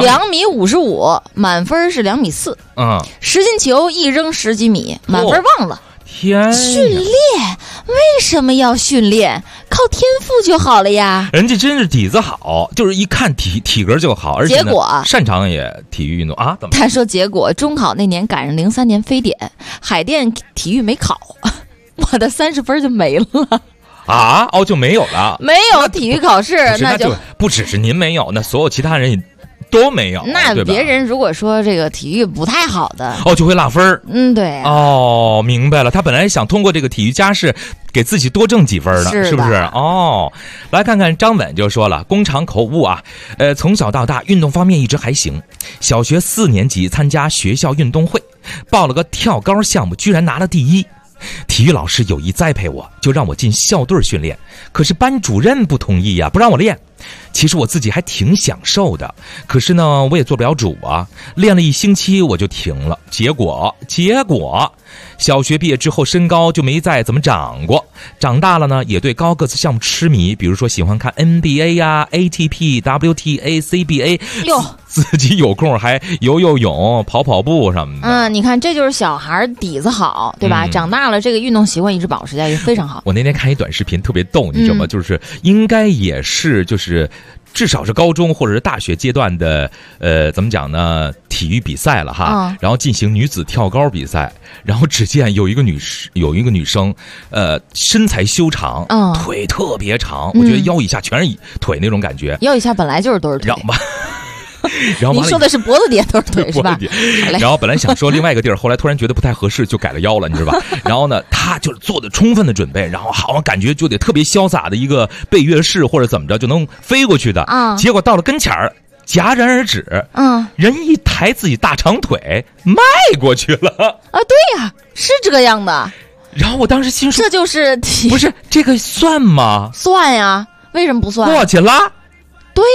55，满分是2米4。实心球一扔10几米，满分忘了。 天， 训练为什么要训练？靠天赋就好了呀。 人家真是底子好，就是一看体格就好，而且呢擅长也体育运动啊。怎么？ 他说结果中考那年赶上03年非典，海淀体育没考，我的30分就没了。 就没有了， 没有体育考试，那就不只是您没有，那所有其他人也都没有。 那别人如果说这个体育不太好的就会落分。 对。 明白了，他本来想通过这个体育加试给自己多挣几分的，是不是？来看看张稳就说了，工厂口误从小到大运动方面一直还行，小学4年级参加学校运动会，报了个跳高项目，居然拿了第1。体育老师有意栽培我，就让我进校队训练，可是班主任不同意不让我练。其实我自己还挺享受的，可是呢我也做不了主练了1星期我就停了。结果小学毕业之后身高就没再怎么长过，长大了呢也对高个子项目痴迷，比如说喜欢看 NBA ATP WTA CBA， 自己有空还游泳跑步什么的。 你看这就是小孩底子好，对吧？长大了这个运动习惯一直保持下去非常好。 我那天看一短视频特别逗，你知道吗？就是应该也是就是至少是高中或者是大学阶段的怎么讲呢，体育比赛了哈。然后进行女子跳高比赛，然后只见有一个女生身材修长，腿特别长，我觉得腰以下全是腿那种感觉。 腰以下本来就是都是腿。 然后你说的是脖子底下都是腿是吧？ 然后本来想说另外一个地儿，后来突然觉得不太合适，就改了腰了，你知道吧？然后呢，他就是做的充分的准备，然后好像感觉就得特别潇洒的一个背跃式或者怎么着就能飞过去的。结果到了跟前儿，戛然而止。人一抬自己大长腿迈过去了。 对呀，是这样的。 然后我当时心说， 这就是不是这个算吗？ 算呀，为什么不算？ 过去了。 对呀，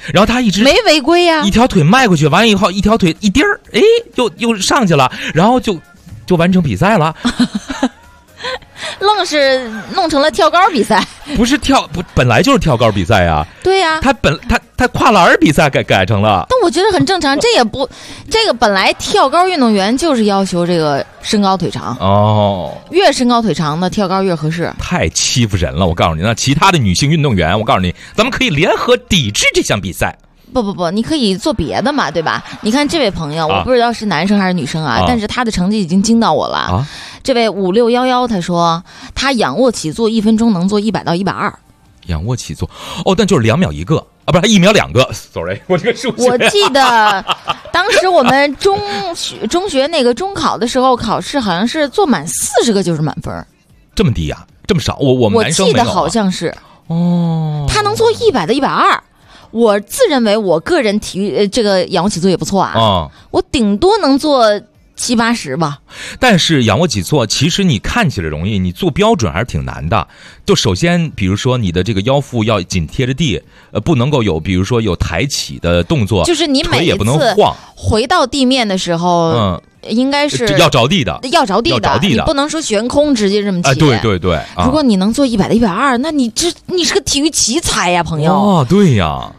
然后他一直没违规呀， 一条腿迈过去，完了以后一条腿一颠儿，哎，又上去了，然后就完成比赛了。 愣是弄成了跳高比赛， 不是本来就是跳高比赛啊。 对呀， 他跨栏比赛改成了。 但我觉得很正常，这个本来跳高运动员就是要求这个身高腿长哦， 越身高腿长的跳高越合适。 太欺负人了，我告诉你，那其他的女性运动员，我告诉你，咱们可以联合抵制这项比赛。 不，你可以做别的嘛，对吧？你看这位朋友，我不知道是男生还是女生啊，但是他的成绩已经惊到我了。这位5611他说，他仰卧起坐1分钟能做100到120。 仰卧起坐，但就是2秒1个啊，不是1秒2个。Sorry， 我这个数学。 我记得当时我们中学那个中考的时候，考试好像是做满40个就是满分。 这么低呀？这么少？我们男生没有。 我记得好像是。他能做100到120。我自认为我个人体育这个仰卧起坐也不错啊，我顶多能做70、80吧。 但是仰卧起坐其实你看起来容易，你做标准还是挺难的。就首先比如说你的这个腰腹要紧贴着地，不能够有比如说有抬起的动作， 就是你每一次回到地面的时候，应该是要着地的， 你不能说悬空直接这么起。 对。 如果你能做100到120，那你是个体育奇才呀，朋友。 对呀。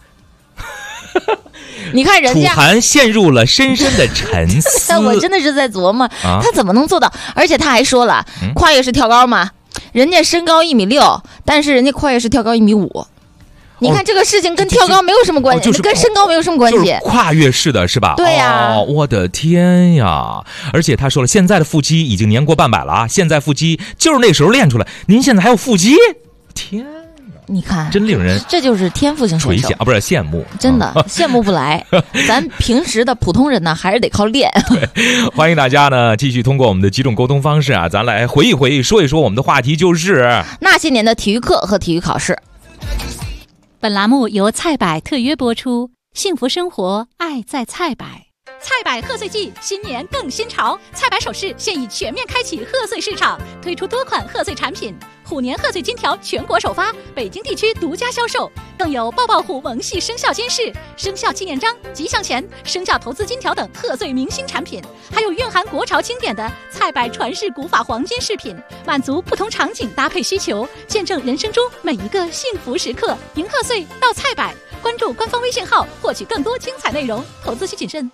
你看人家楚涵陷入了深深的沉思。 我真的是在琢磨，他怎么能做到？而且他还说了，跨越式跳高嘛，人家身高1.6米，但是人家跨越式跳高1.5米。你看这个事情跟跳高没有什么关系，跟身高没有什么关系。 就是跨越式的是吧？ 对呀。 我的天呀！而且他说了，现在的腹肌已经年过半百了啊，现在腹肌就是那时候练出来。您现在还有腹肌？天！ 你看， 真令人这就是天赋型选手不是羡慕， 真的羡慕不来。咱平时的普通人呢，还是得靠练。 欢迎大家呢继续通过我们的几种沟通方式啊，咱来回忆说一说我们的话题，就是那些年的体育课和体育考试。 本栏目由菜百特约播出，幸福生活，爱在菜百。 菜百贺岁季，新年更新潮！菜百首饰现已全面开启贺岁市场，推出多款贺岁产品。虎年贺岁金条全国首发，北京地区独家销售，更有抱抱虎萌系生肖金饰、生肖纪念章、吉祥钱、生肖投资金条等贺岁明星产品，还有蕴含国潮经典的菜百传世古法黄金饰品，满足不同场景搭配需求，见证人生中每一个幸福时刻。迎贺岁到菜百，关注官方微信号获取更多精彩内容，投资需谨慎。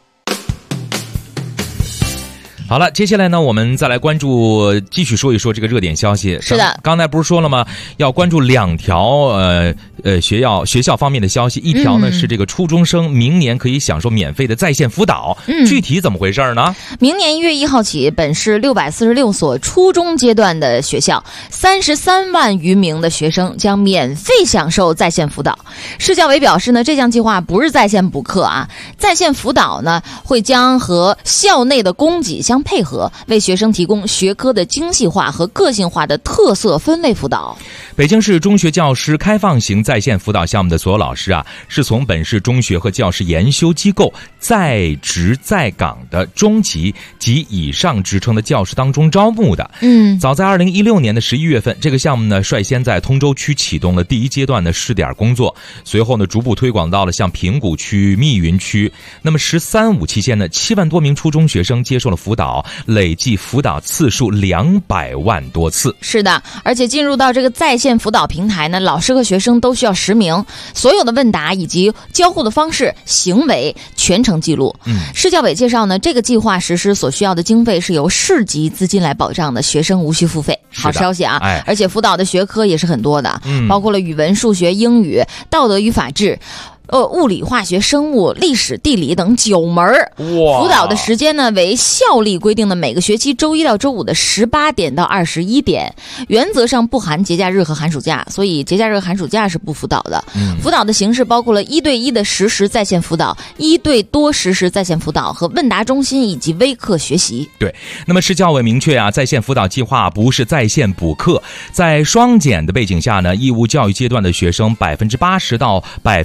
好了，接下来呢，我们再来关注，继续说一说这个热点消息。 是的， 刚才不是说了吗？要关注2条学校方面的消息，一条呢是这个初中生明年可以享受免费的在线辅导，具体怎么回事呢？ 明年1月1号起，本市646所初中阶段的学校33万余名的学生将免费享受在线辅导。市教委表示呢，这项计划不是在线补课啊，在线辅导呢会将和校内的供给相配合，为学生提供学科的精细化和个性化的特色分类辅导。 北京市中学教师开放型在线辅导项目的所有老师啊，是从本市中学和教师研修机构在职在岗的中级及以上职称的教师当中招募的。早在2016年的11月份，这个项目呢率先在通州区启动了第1阶段的试点工作，随后呢逐步推广到了像平谷区、密云区。那么13、15期间呢，7万多名初中学生接受了辅导，累计辅导次数200万多次。 是的，而且进入到这个在线辅导平台呢，老师和学生都需要实名，所有的问答以及交互的方式、行为全程记录。市教委介绍呢，这个计划实施所需要的经费是由市级资金来保障的，学生无需付费。好消息啊！而且辅导的学科也是很多的，包括了语文、数学、英语、道德与法治。物理、化学、生物、历史、地理等9门。辅导的时间呢为校历规定的每个学期周1到周5的18点到21点，原则上不含节假日和寒暑假，所以节假日和寒暑假是不辅导的。辅导的形式包括了1对1的实时在线辅导、1对多实时在线辅导和问答中心以及微课学习。 对，那么市教委明确啊，在线辅导计划不是在线补课，在双减的背景下呢，义务教育阶段的学生80%到90%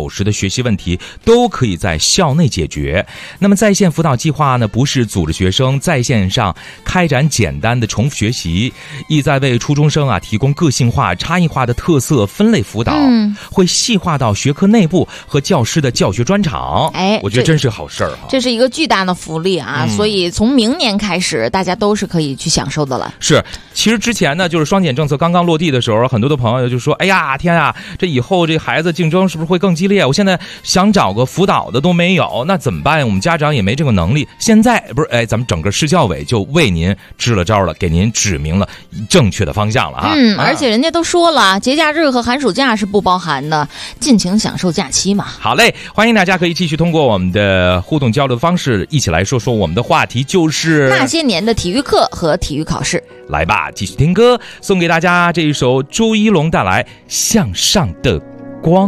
有时的学习问题都可以在校内解决。那么在线辅导计划呢，不是组织学生在线上开展简单的重复学习，意在为初中生提供个性化、差异化的特色分类辅导，会细化到学科内部和教师的教学专长。我觉得真是好事儿哈， 这是一个巨大的福利啊！所以从明年开始，大家都是可以去享受的了。 是，其实之前呢，就是双减政策刚刚落地的时候，很多的朋友就说：“哎呀，天啊，这以后这孩子竞争是不是会更激烈？我现在想找个辅导的都没有，那怎么办？我们家长也没这个能力。”现在不是，咱们整个市教委就为您支了招了，给您指明了正确的方向了哈。 而且人家都说了，节假日和寒暑假是不包含的，尽情享受假期嘛。 好嘞，欢迎大家可以继续通过我们的互动交流的方式，一起来说说我们的话题，就是那些年的体育课和体育考试。 来吧，继续听歌，送给大家这一首朱一龙带来《向上的光》。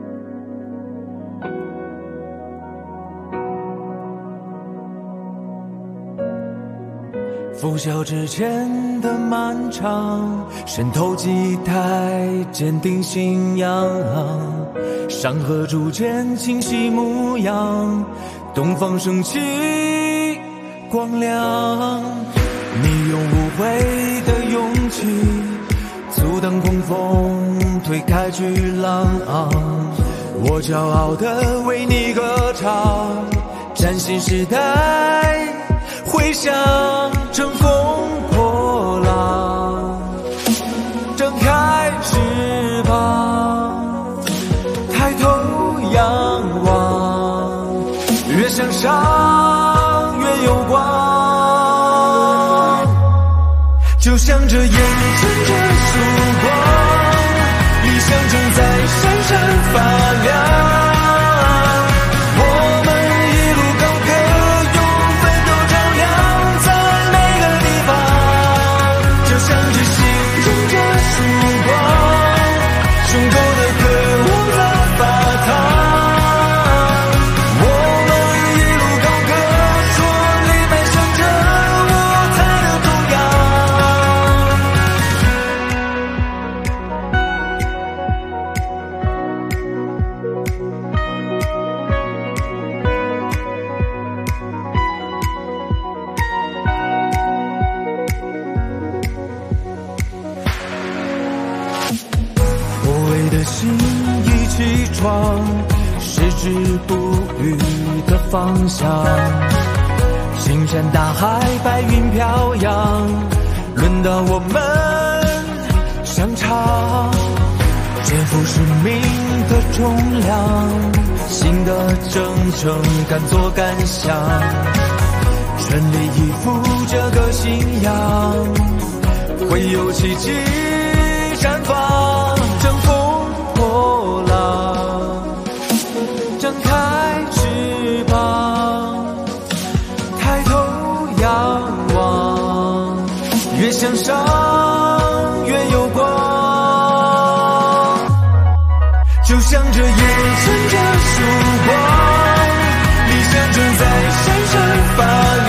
拂晓之前的漫长，渗透记忆太坚定信仰，山河逐渐清晰模样，东方升起光亮。你用无悔的勇气阻挡狂风，推开巨浪，我骄傲地为你歌唱，崭新时代回响，乘风破浪，张开翅膀，抬头仰望，越向上越有光，就像这眼前这曙光，理想正在闪闪发亮。矢志不渝的方向，星山大海，白云飘扬，轮到我们上场，肩负使命的重量，新的征程敢作敢想，全力以赴这个信仰，会有奇迹绽放，乘风破浪，张开翅膀，抬头仰望，越向上越有光，就像这眼前这曙光，理想正在闪闪发亮，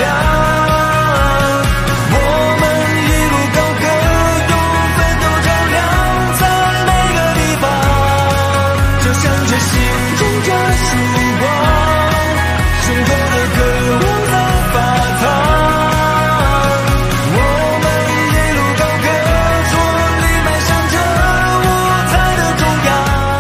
我们一路高歌，用奋斗照亮在每个地方，就像这心中这曙光，胸口的渴望在发烫，我们一路高歌，着力迈向这舞台的中央。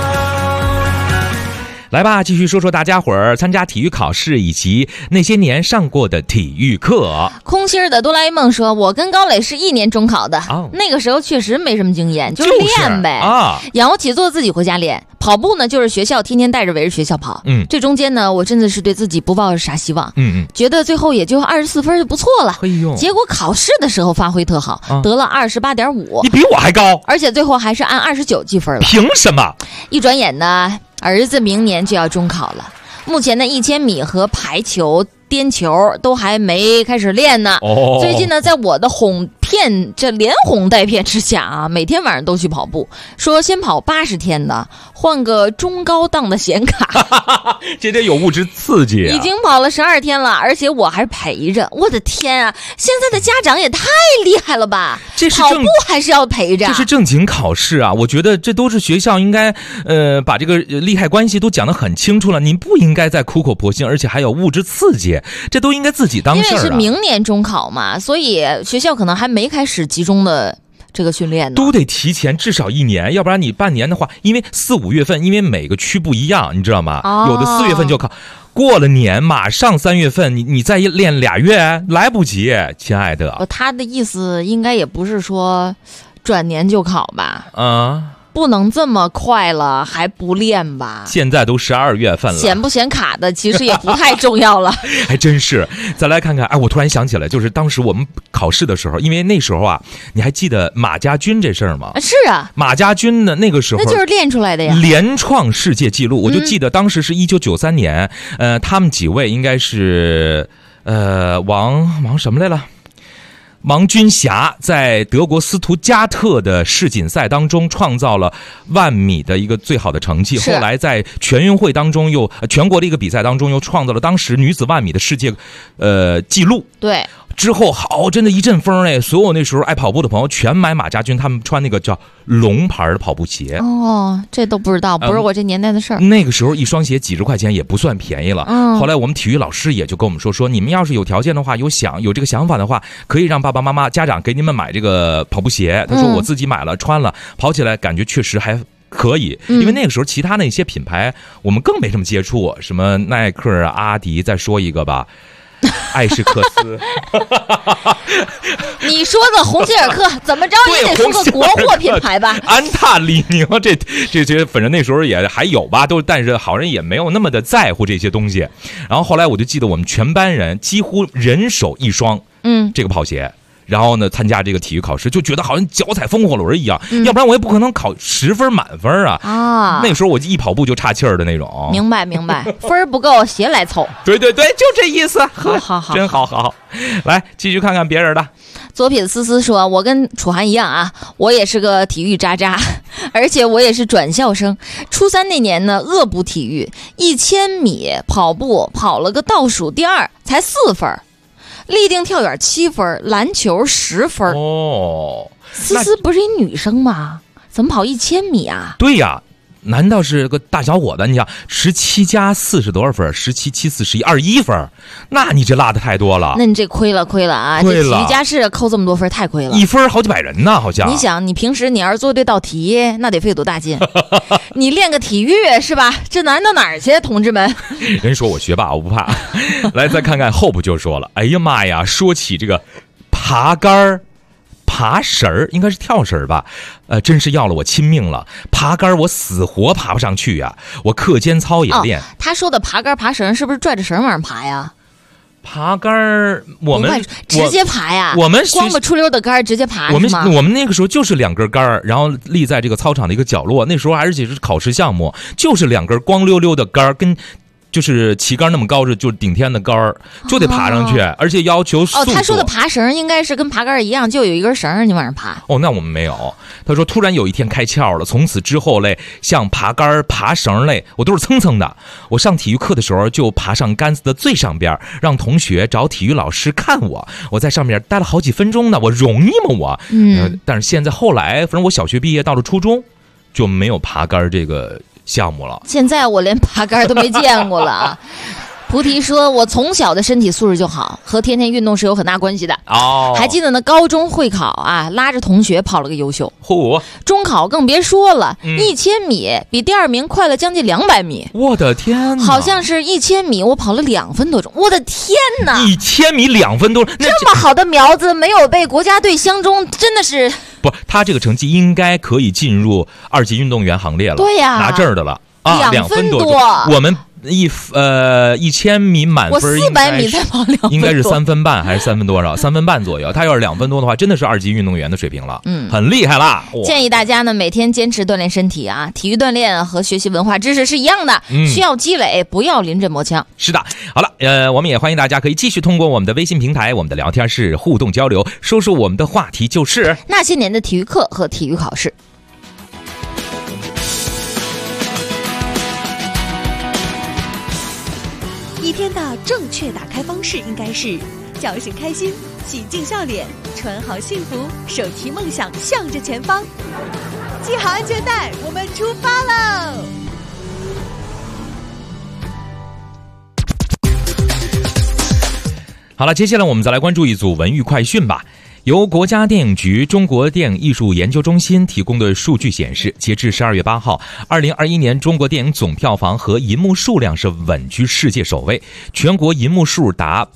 来吧，继续说说大家伙儿参加体育考试以及那些年上过的体育课。 空心儿的哆啦 A 梦说，我跟高磊是1年中考的，那个时候确实没什么经验，就是练呗，仰卧起坐自己回家练，跑步呢就是学校天天带着围着学校跑，这中间呢我真的是对自己不抱着啥希望，觉得最后也就24分就不错了，结果考试的时候发挥特好，得了28.5， 你比我还高， 而且最后还是按29计分了， 凭什么？ 一转眼呢，儿子明年就要中考了，目前的1000米和排球、颠球都还没开始练呢。最近呢，在我的哄这连哄带骗之下啊，每天晚上都去跑步，说先跑80天的，换个中高档的显卡。 这得有物质刺激啊！ 已经跑了12天了，而且我还陪着。我的天啊！现在的家长也太厉害了吧！跑步还是要陪着， 这是正经考试啊！我觉得这都是学校应该把这个利害关系都讲得很清楚了。你不应该再苦口婆心，而且还有物质刺激，这都应该自己当事儿。 因为是明年中考嘛，所以学校可能还没开始集中的这个训练呢， 都得提前至少1年，要不然你半年的话，因为4、5月份，因为每个区不一样，你知道吗？有的4月份就考，过了年马上3月份，你再练2月来不及，亲爱的。 他的意思应该也不是说转年就考吧？不能这么快了还不练吧？ 现在都12月份了， 显不显卡的其实也不太重要了。 还真是。再来看看，我突然想起来，就是当时我们考试的时候，因为那时候啊，你还记得马家军这事儿吗？ 是啊， 马家军呢那个时候那就是练出来的呀， 连创世界纪录。我就记得当时是1993年，他们几位应该是王什么来了？王军霞在德国斯图加特的世锦赛当中创造了10000米的一个最好的成绩，后来在全运会当中全国的一个比赛当中又创造了当时女子10000米的世界纪录。 对。 之后真的一阵风哎，所有那时候爱跑步的朋友全买马家军他们穿那个叫龙牌的跑步鞋。 这都不知道，不是我这年代的事儿。 那个时候一双鞋几十块钱也不算便宜了。后来我们体育老师也就跟我们说你们要是有条件的话，有这个想法的话，可以让爸爸妈妈家长给你们买这个跑步鞋。他说我自己买了穿了，跑起来感觉确实还可以。因为那个时候其他那些品牌我们更没什么接触，什么耐克啊、阿迪，再说一个吧。艾士克斯。 你说个鸿星尔克，怎么着也得说个国货品牌吧？ 安踏、李宁，这些反正那时候也还有吧，但是好像也没有那么的在乎这些东西。然后后来我就记得我们全班人几乎人手一双，这个跑鞋。然后呢，参加这个体育考试，就觉得好像脚踩风火轮一样，要不然我也不可能考10分满分啊！那个时候我一跑步就岔气儿的那种。 明白，分不够鞋来凑。 对，就这意思。 好， 真好。来，继续看看别人的。 左撇子思思说：“我跟楚涵一样啊，我也是个体育渣渣，而且我也是转校生。初3那年呢，恶补体育，1000米跑步跑了个倒数第2，才4分。立定跳远7分，篮球10分。思思不是一女生吗？怎么跑1000米啊？ 对呀，难道是个大小伙子？你想17加40多少分？17、7、4、11，21分，那你这落的太多了。 那你这亏了啊！这体育加试扣这么多分，太亏了。 1分好几百人呢，好像。 你想，你平时你要是做对道题，那得费多大劲？你练个体育是吧？这难到哪儿去，同志们？ 人说我学霸，我不怕。来，再看看后不就说了，哎呀妈呀，说起这个爬杆爬绳应该是跳绳吧，真是要了我亲命了。爬杆我死活爬不上去呀，我课间操也练。 他说的爬杆爬绳是不是拽着绳往上爬呀？ 爬杆我们直接爬呀， 我们光不出溜的杆直接爬我们那个时候就是2根杆，然后立在这个操场的一个角落。那时候而且是考试项目，就是2根光溜溜的杆，跟就是旗杆那么高，就是顶天的杆就得爬上去，而且要求速度。 他说的爬绳应该是跟爬杆一样，就有一根绳你往上爬。 那我们没有。他说突然有一天开窍了，从此之后嘞，像爬杆爬绳类我都是蹭蹭的。我上体育课的时候就爬上杆子的最上边，让同学找体育老师看我在上面待了好几分钟呢，我容易吗我？但是现在后来反正我小学毕业到了初中就没有爬杆这个项目了。 现在我连爬杆都没见过了。菩提说，我从小的身体素质就好，和天天运动是有很大关系的。还记得呢，高中会考啊，拉着同学跑了个优秀。中考更别说了，1000米比第2名快了将近200米。 我的天哪！ 好像是1000米我跑了2分多钟。我的天哪 ！1000米2分多钟， 这么好的苗子没有被国家队相中，真的是不？他这个成绩应该可以进入2级运动员行列了。 对呀， 拿证的了啊，2分多钟。我们 1000米满分， 我400米才跑2分多， 应该是3分半还是3分多少？3分半左右。他要是2分多的话，真的是2级运动员的水平了，很厉害啦。 建议大家呢每天坚持锻炼身体啊，体育锻炼和学习文化知识是一样的，需要积累，不要临阵磨枪。 是的，好了，我们也欢迎大家可以继续通过我们的微信平台、我们的聊天室互动交流，说说我们的话题就是那些年的体育课和体育考试。 一天的正确打开方式应该是叫醒开心，洗净笑脸，穿好幸福，手提梦想向着前方，系好安全带，我们出发喽！ 好了，接下来我们再来关注一组文娱快讯吧。由国家电影局中国电影艺术研究中心提供的数据显示，截至12月8号，2021年中国电影总票房和银幕数量是稳居世界首位，全国银幕数达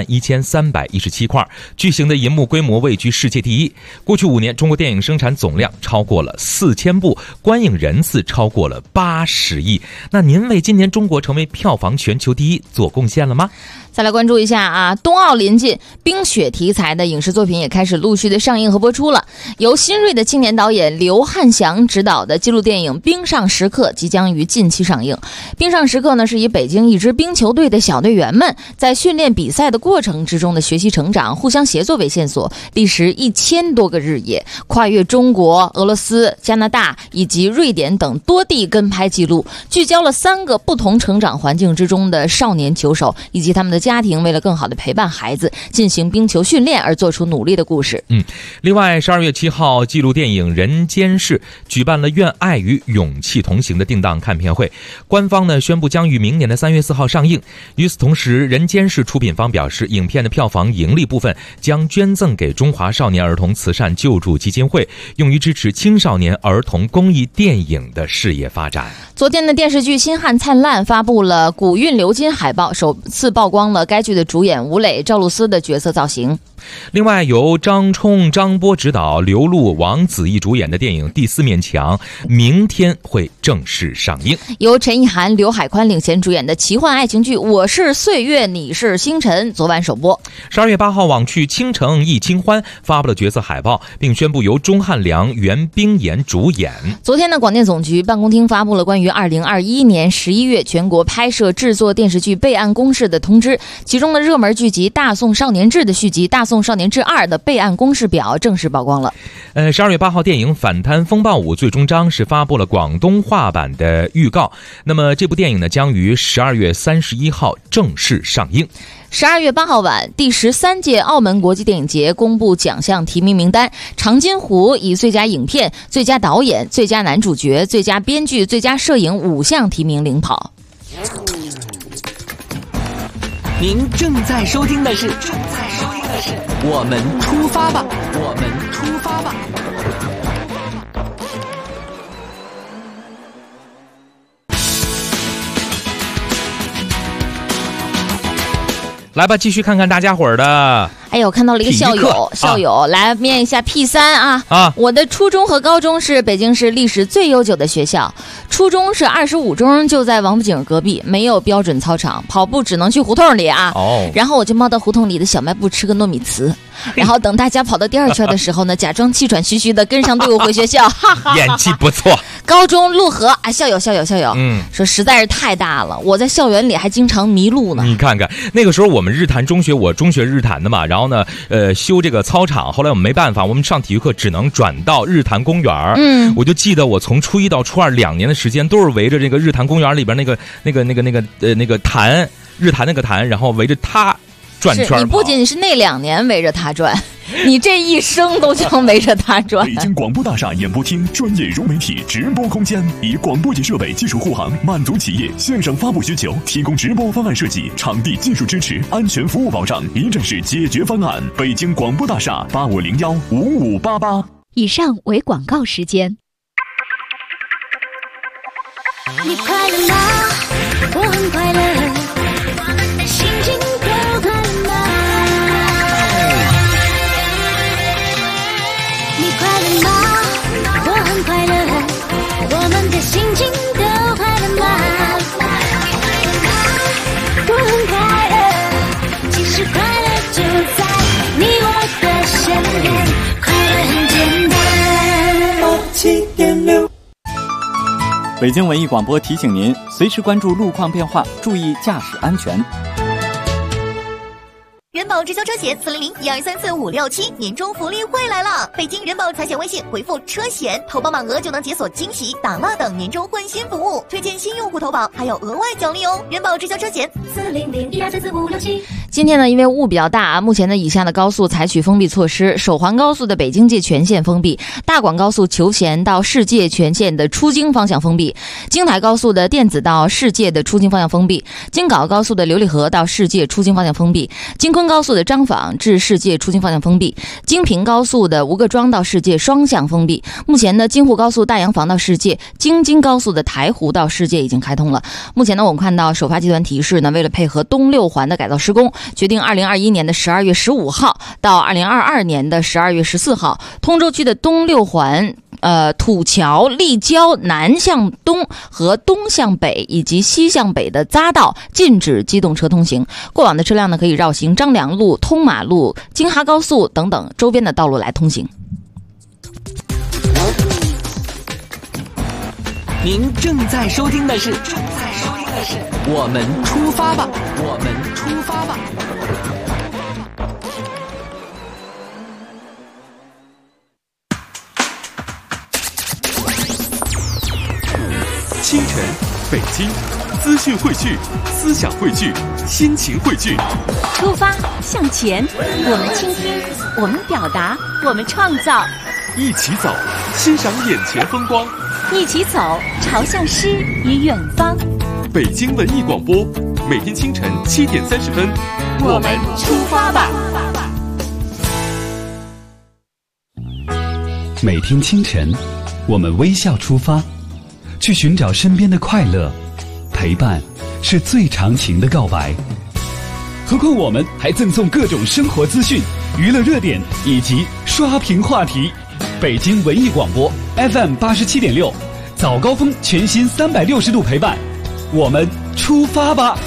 81317块，巨型的银幕规模位居世界第一。过去5年，中国电影生产总量超过了4000部，观影人次超过了80亿。那您为今年中国成为票房全球第一做贡献了吗？ 再来关注一下啊，冬奥临近，冰雪题材的影视作品也开始陆续的上映和播出了。由新锐的青年导演刘汉祥执导的纪录电影《冰上时刻》即将于近期上映。冰上时刻呢，是以北京一支冰球队的小队员们在训练比赛的过程之中的学习成长、互相协作为线索，历时1000多个日夜，跨越中国、俄罗斯、加拿大以及瑞典等多地跟拍记录，聚焦了3个不同成长环境之中的少年球手以及他们的家庭为了更好的陪伴孩子进行冰球训练而做出努力的故事。 另外12月7号，纪录电影《人间世》举办了愿爱与勇气同行的定档看片会，官方呢宣布将于明年的3月4号上映。与此同时，《人间世》出品方表示，影片的票房盈利部分将捐赠给中华少年儿童慈善救助基金会，用于支持青少年儿童公益电影的事业发展。 昨天的电视剧《星汉灿烂》发布了古韵流金海报，首次曝光了该剧的主演吴磊、赵露思的角色造型。 另外，由张冲、张波执导、刘露、王子异主演的电影《第四面墙》明天会正式上映。 由陈意涵、刘海宽领衔主演的奇幻爱情剧《我是岁月，你是星辰》昨晚首播。 12月8号，网剧《倾城忆清欢》发布了角色海报，并宣布由钟汉良、袁冰妍主演。 昨天的广电总局办公厅发布了关于2021年11月全国拍摄制作电视剧备案公示的通知，其中的热门剧集《大宋少年志》的续集《大宋少年志2》的备案公示表正式曝光了。 12月8号，电影《反贪风暴5》最终章是发布了广东话版的预告。那么这部电影呢，将于12月31号正式上映。 12月8号晚，第13届澳门国际电影节公布奖项提名名单，长津湖以最佳影片、最佳导演、最佳男主角、最佳编剧、最佳摄影5项提名领跑。 您正在收听的是我们出发吧，我们出发吧。 来吧，继续看看大家伙儿的。 哎呦，看到了一个校友来念一下 P3 啊！我的初中和高中是北京市历史最悠久的学校，初中是25中，就在王府井隔壁，没有标准操场，跑步只能去胡同里啊。然后我就猫到胡同里的小卖部吃个糯米糍，然后等大家跑到第2圈的时候呢，假装气喘吁吁的跟上队伍回学校，哈哈。 演技不错。 高中陆河啊，校友，说实在是太大了，我在校园里还经常迷路呢。 你看看那个时候我们日坛中学，我中学日坛的嘛，然后呢，修这个操场，后来我们没办法，我们上体育课只能转到日坛公园。我就记得我从初1到初22年的时间，都是围着这个日坛公园里边那个坛，日坛那个坛，然后围着它转圈跑。 你不仅是那2年围着它转，你这一生都将围着它转。 北京广播大厦演播厅专业融媒体直播空间，以广播级设备技术护航，满足企业线上发布需求，提供直播方案设计、场地技术支持、安全服务保障，一站式解决方案。北京广播大厦85015588。 以上为广告时间。 你快乐吗？我很快乐，我们的心情都快乐吗？你快乐吗？我很快乐，我们的心情都快乐吗？ 北京文艺广播提醒您，随时关注路况变化，注意驾驶安全。 人保直销车险400-1234-567年终福利会来了！北京人保财险微信回复车险，投保满额就能解锁惊喜、打蜡等年终换新服务，推荐新用户投保还有额外奖励哦！人保直销车险400-1234-567。 今天呢，因为雾比较大啊，目前呢以下的高速采取封闭措施：首环高速的北京界全线封闭，大广高速求贤到市界全线的出京方向封闭，京台高速的电子到市界的出京方向封闭，京皋高速的琉璃河到市界出京方向封闭，京昆高速的张坊至市界出京方向封闭，京平高速的吴各庄到市界双向封闭。目前呢，京沪高速大洋房到市界，京津高速的台湖到市界已经开通了。目前呢，我们看到首发集团提示呢，为了配合东六环的改造施工，决定2021年的12月15号到2022年的12月14号，通州区的东六环土桥、立交南向东和东向北以及西向北的匝道禁止机动车通行，过往的车辆呢可以绕行张良路、通马路、京哈高速等等周边的道路来通行。 您正在收听的是我们出发吧，我们出发吧。 清晨，北京，资讯汇聚，思想汇聚，心情汇聚。 出发向前，我们倾听，我们表达，我们创造。 一起走，欣赏眼前风光。 一起走，朝向诗与远方。 北京文艺广播，每天清晨7点30分， 我们出发吧。 每天清晨，我们微笑出发，去寻找身边的快乐。陪伴是最长情的告白。何况我们还赠送各种生活资讯、娱乐热点以及刷屏话题。北京文艺广播 FM 87.6，早高峰全新360度陪伴，我们出发吧。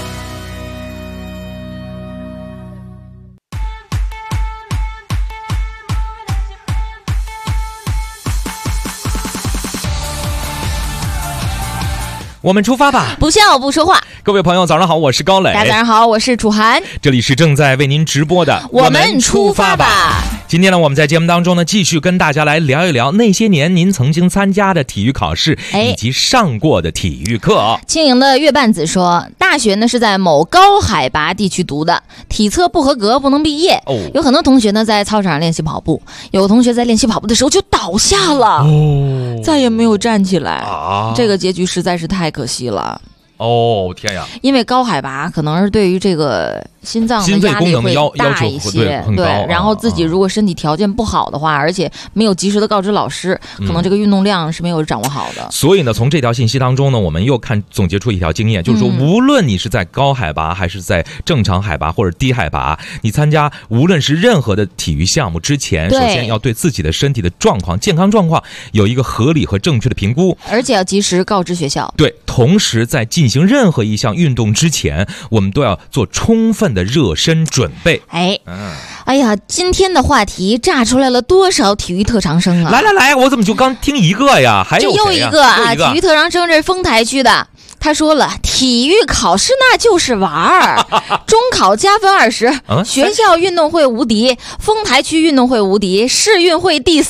我们出发吧， 不笑不说话。 各位朋友早上好，我是高磊。 大家早上好，我是楚涵。 这里是正在为您直播的我们出发吧。 今天呢，我们在节目当中呢，继续跟大家来聊一聊那些年您曾经参加的体育考试以及上过的体育课。 轻盈的月半子说，大学呢是在某高海拔地区读的，体测不合格不能毕业。有很多同学呢在操场上练习跑步，有个同学在练习跑步的时候就倒下了，再也没有站起来。这个结局实在是太可惜了。 天呀！ 因为高海拔可能是对于这个心脏的压力会大一些，对，然后自己如果身体条件不好的话，而且没有及时的告知老师，可能这个运动量是没有掌握好的。 所以呢，从这条信息当中呢，我们又总结出一条经验，就是说，无论你是在高海拔还是在正常海拔或者低海拔，你参加无论是任何的体育项目之前，首先要对自己的身体的状况、健康状况有一个合理和正确的评估， 而且要及时告知学校。 对，同时在进行任何一项运动之前，我们都要做充分的热身准备。 哎呀，今天的话题炸出来了多少体育特长生啊！ 来，我怎么就刚听一个呀？还有谁呀？ 又一个啊！体育特长生，这是丰台区的。他说了，体育考试那就是玩儿，中考加分20，学校运动会无敌，丰台区运动会无敌，市运会第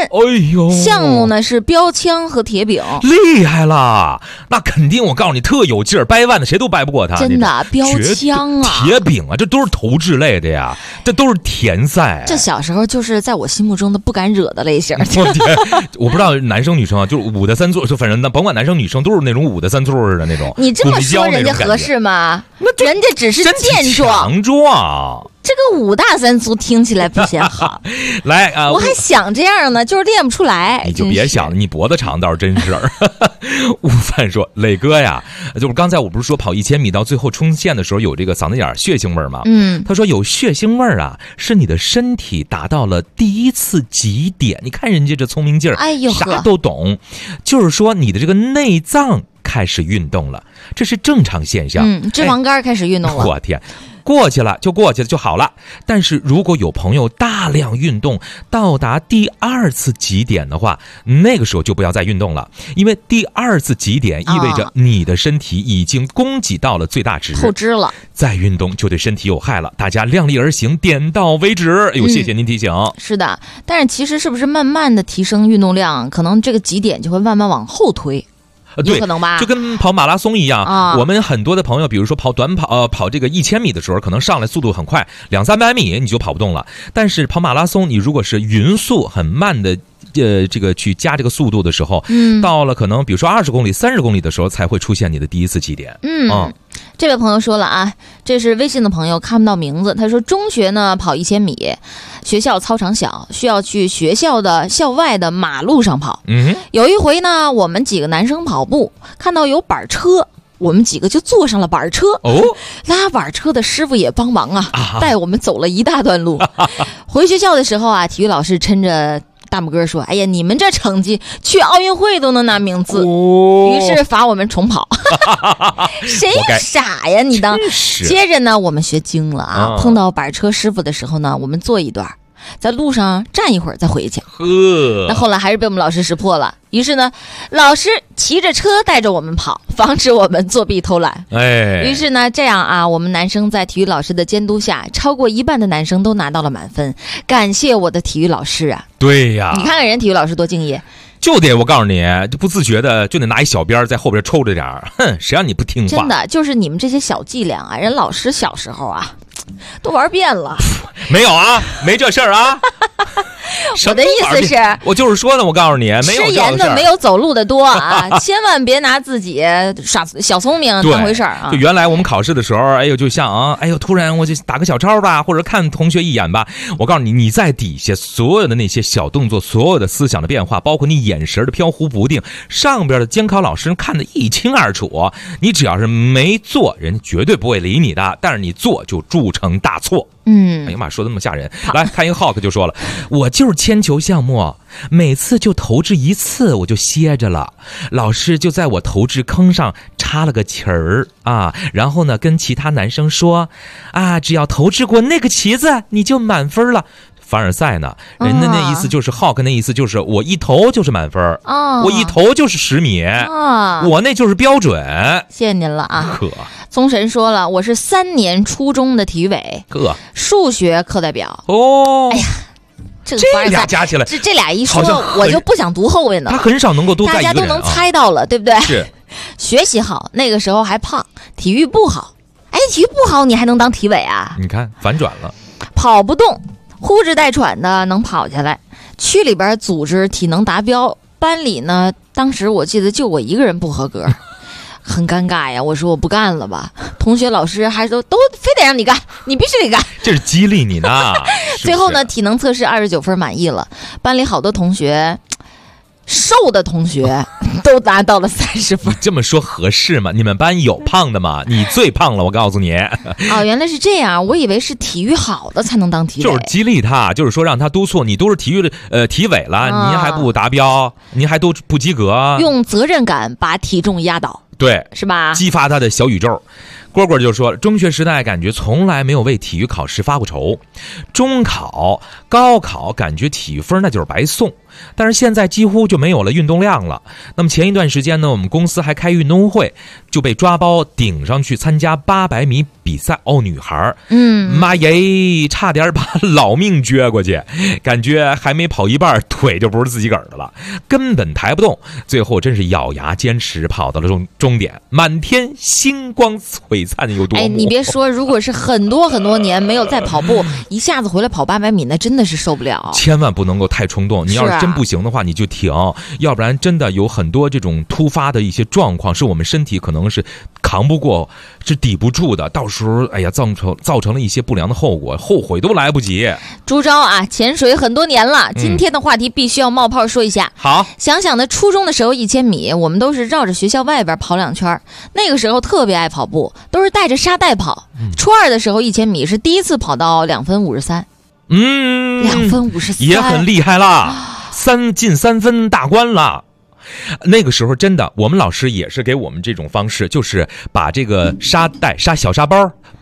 3。项目呢是标枪和铁饼， 厉害了！那肯定，我告诉你，特有劲儿，掰腕的谁都掰不过他。 真的，标枪啊， 铁饼啊，这都是投掷类的呀，这都是田赛。 这小时候就是在我心目中的不敢惹的类型。 我不知道男生女生啊，就是5的3座，就反正甭管男生女生都是那种5的3座似的。 你这么说人家合适吗？人家只是健壮，这个5大3粗听起来不显好。 来我还想这样呢，就是练不出来。 你就别想了，你脖子长倒是真事儿。悟饭说，磊哥呀，就是刚才我不是说跑1000米到最后冲线的时候有这个嗓子眼血腥味吗？他说有血腥味啊，是你的身体达到了第一次极点。你看人家这聪明劲儿，啥都懂，就是说你的这个内脏开始运动了，这是正常现象。 脂肪肝开始运动了。 我天， 过去了就好了。但是如果有朋友大量运动到达第2次极点的话，那个时候就不要再运动了，因为第2次极点意味着你的身体已经供给到了最大值， 透支了， 再运动就对身体有害了。大家量力而行，点到为止。谢谢您提醒。 是的，但是其实是不是慢慢的提升运动量，可能这个极点就会慢慢往后推。 对， 有可能吧， 就跟跑马拉松一样我们很多的朋友，比如说跑短跑，跑这个1000米的时候，可能上来速度很快，200-300米你就跑不动了。但是跑马拉松，你如果是匀速很慢的这个去加这个速度的时候，到了可能比如说20公里、30公里的时候，才会出现你的第1次极点。 这位朋友说了啊，这是微信的朋友，看不到名字。他说中学呢跑1000米，学校操场小，需要去学校的校外的马路上跑。有一回呢，我们几个男生跑步，看到有板车，我们几个就坐上了板车。拉板车的师傅也帮忙带我们走了一大段路。回学校的时候啊，体育老师抻着大拇哥说：“哎呀，你们这成绩去奥运会都能拿名次。”于是罚我们重跑。谁傻呀你当？接着呢，我们学精了碰到板车师傅的时候呢，我们坐一段，在路上站一会儿再回去。那后来还是被我们老师识破了。于是呢，老师骑着车带着我们跑，防止我们作弊偷懒。于是呢，这样我们男生在体育老师的监督下，超过1半的男生都拿到了满分。感谢我的体育老师啊！ 对呀， 你看看人体育老师多敬业。 就得我告诉你，就不自觉的就得拿一小鞭在后边抽着点儿，谁让你不听话？ 真的就是你们这些小伎俩人老师小时候都玩遍了。 没有没这事儿我的意思是， 我就是说呢，我告诉你，没有吃盐的没有走路的多千万别拿自己耍小聪明当回事儿就原来我们考试的时候，就像突然我就打个小抄吧，或者看同学一眼吧。我告诉你，你在底下所有的那些小动作，所有的思想的变化，包括你眼神的飘忽不定，上边的监考老师看得一清二楚。你只要是没做，人家绝对不会理你的，但是你做就铸成大错。哎呀妈，说的那么吓人。来看一个 Hawk 就说了，我就是铅球项目，每次就投掷1次我就歇着了，老师就在我投掷坑上插了个旗儿然后呢跟其他男生说只要投掷过那个旗子你就满分了。凡尔赛呢，人家那意思就是Hawk那意思就是我一投就是满分我一投就是10米我那就是标准。 谢谢您了宗神说了，我是3年初中的体育委数学课代表。哎呀，这俩加起来， 这俩一说，我就不想读后面的。 他很少能够多带一个人， 大家都能猜到了，对不对？ 是。 学习好，那个时候还胖，体育不好。体育不好，你还能当体委你看反转了， 跑不动，呼哧带喘的能跑下来。区里边组织体能达标，班里呢，当时我记得就我一个人不合格。很尴尬呀，我说我不干了吧，同学老师还都非得让你干，你必须得干， 这是激励你呢。 最后呢，体能测试29分满意了，班里好多同学，瘦的同学都达到了30分。 你这么说合适吗？你们班有胖的吗？你最胖了，我告诉你。 原来是这样，我以为是体育好的才能当体委。 就是激励他，就是说让他督促你，都是体育的体委了，您还不达标，您还都不及格， 用责任感把体重压倒。 对， 是吧？ 激发他的小宇宙。蝈蝈就说，中学时代感觉从来没有为体育考试发过愁，中考、高考感觉体育分那就是白送，但是现在几乎就没有了运动量了。那么前一段时间呢，我们公司还开运动会，就被抓包顶上去参加800米比赛。女孩妈耶，差点把老命撅过去，感觉还没跑一半腿就不是自己个儿的了，根本抬不动。最后真是咬牙坚持跑到了终点，满天星光璀璨有多你别说，如果是很多年没有再跑步，一下子回来跑800米，那真的是受不了。 千万不能够太冲动，你要是真不行的话，你就停，要不然真的有很多这种突发的一些状况，是我们身体可能是扛不过，是抵不住的，到时候造成了一些不良的后果，后悔都来不及。 朱钊潜水很多年了，今天的话题必须要冒泡说一下。 好， 想想呢，初中的时候1000米，我们都是绕着学校外边跑2圈，那个时候特别爱跑步，都是带着沙袋跑。初2的时候1000米是第一次跑到2分53。2分53 也很厉害啦，进3分大关了。那个时候真的，我们老师也是给我们这种方式，就是把这个沙袋、小沙包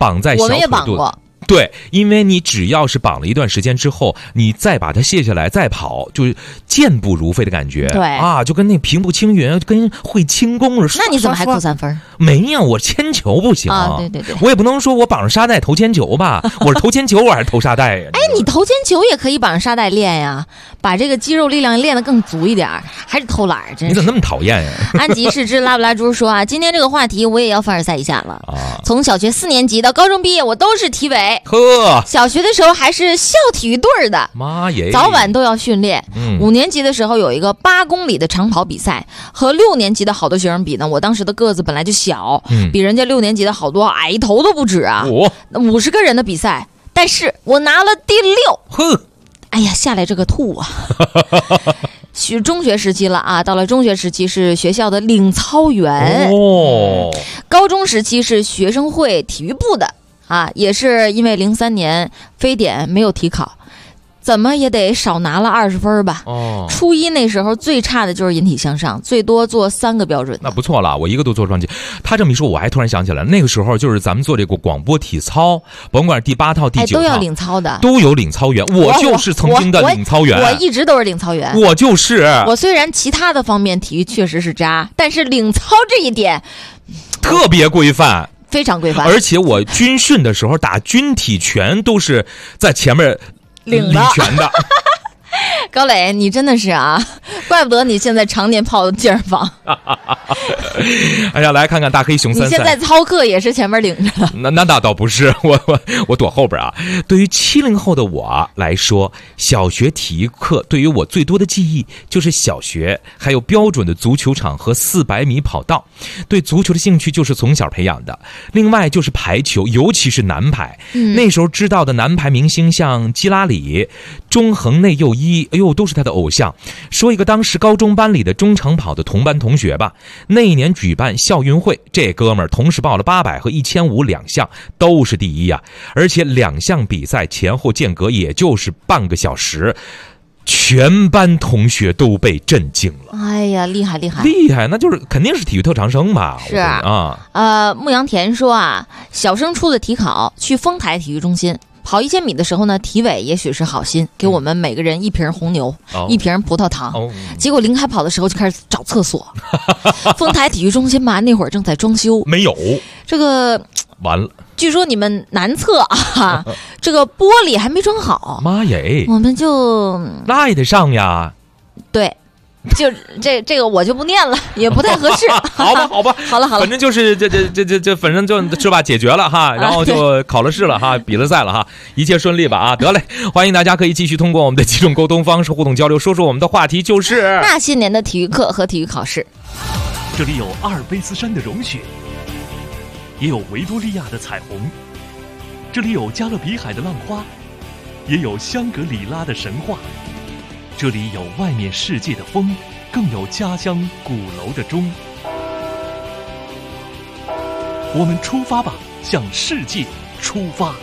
绑在小腿肚。 我们也绑过。 对，因为你只要是绑了一段时间之后，你再把它卸下来再跑，就是健步如飞的感觉。 对啊，就跟那平步青云，跟会轻功似的。 那你怎么还扣3分？ 没有，我铅球不行啊。对对对， 我也不能说我绑上沙袋投铅球吧，我是投铅球，我还是投沙袋呀？ 哎，你投铅球也可以绑上沙袋练呀，把这个肌肉力量练得更足一点，还是偷懒？真是你怎么那么讨厌呀？ 安吉是只拉布拉猪说啊，今天这个话题我也要凡尔赛一下了啊！从小学4年级到高中毕业，我都是体委。 呵， 小学的时候还是校体育队的， 妈耶， 早晚都要训练。5年级的时候有一个8公里的长跑比赛，和6年级的好多学生比呢，我当时的个子本来就小，比人家6年级的好多矮一头都不止啊。50个人的比赛，但是我拿了第6。 哼， 哎呀，下来这个吐啊！中学时期了啊，到了中学时期是学校的领操员高中时期是学生会体育部的啊，也是因为03年非典没有体考，怎么也得少拿了20分吧。初一那时候最差的就是引体向上，最多做3个标准。 那不错了，我一个都做上去。他这么一说，我还突然想起来，那个时候就是咱们做这个广播体操，甭管第8套、第9套， 都要领操的， 都有领操员。我就是曾经的领操员， 我一直都是领操员。 我就是。 我虽然其他的方面体育确实是渣，但是领操这一点特别规范。 非常规范， 而且我军训的时候打军体拳都是在前面领拳的。 高磊，你真的是啊，怪不得你现在常年泡健身房。 哎呀，来看看大黑熊3赛。 你现在操课也是前面领着的？ 那倒不是，我躲后边啊。对于70后的我来说，小学体育课对于我最多的记忆就是小学还有标准的足球场和400米跑道。对足球的兴趣就是从小培养的。另外就是排球，尤其是男排。那时候知道的男排明星像基拉里、中恒内佑一，哎呦，都是他的偶像。说一个当时高中班里的中长跑的同班同学吧，那一年举办校运会，这哥们儿同时报了800和1500两项，都是第1啊！而且2项比赛前后间隔也就是半个小时，全班同学都被震惊了。 哎呀，厉害厉害厉害！那就是肯定是体育特长生吧？ 是啊。牧羊田说啊，小升初的体考去丰台体育中心。跑1000米的时候呢，体委也许是好心，给我们每个人1瓶红牛，1瓶葡萄糖。结果临开跑的时候就开始找厕所。丰台体育中心吧，那会儿正在装修， 没有这个完了。 据说你们南侧啊，这个玻璃还没装好。 妈耶！ 我们就那也得上呀。 对。就这个我就不念了，也不太合适。 好吧， 好了， 反正就是这，反正就是吧，解决了哈，然后就考了试了哈，比了赛了哈，一切顺利吧啊！得嘞，欢迎大家可以继续通过我们的几种沟通方式互动交流，说说我们的话题就是那些年的体育课和体育考试。 这里有阿尔卑斯山的融雪，也有维多利亚的彩虹，这里有加勒比海的浪花，也有香格里拉的神话。这里有外面世界的风，更有家乡鼓楼的钟。我们出发吧，向世界出发。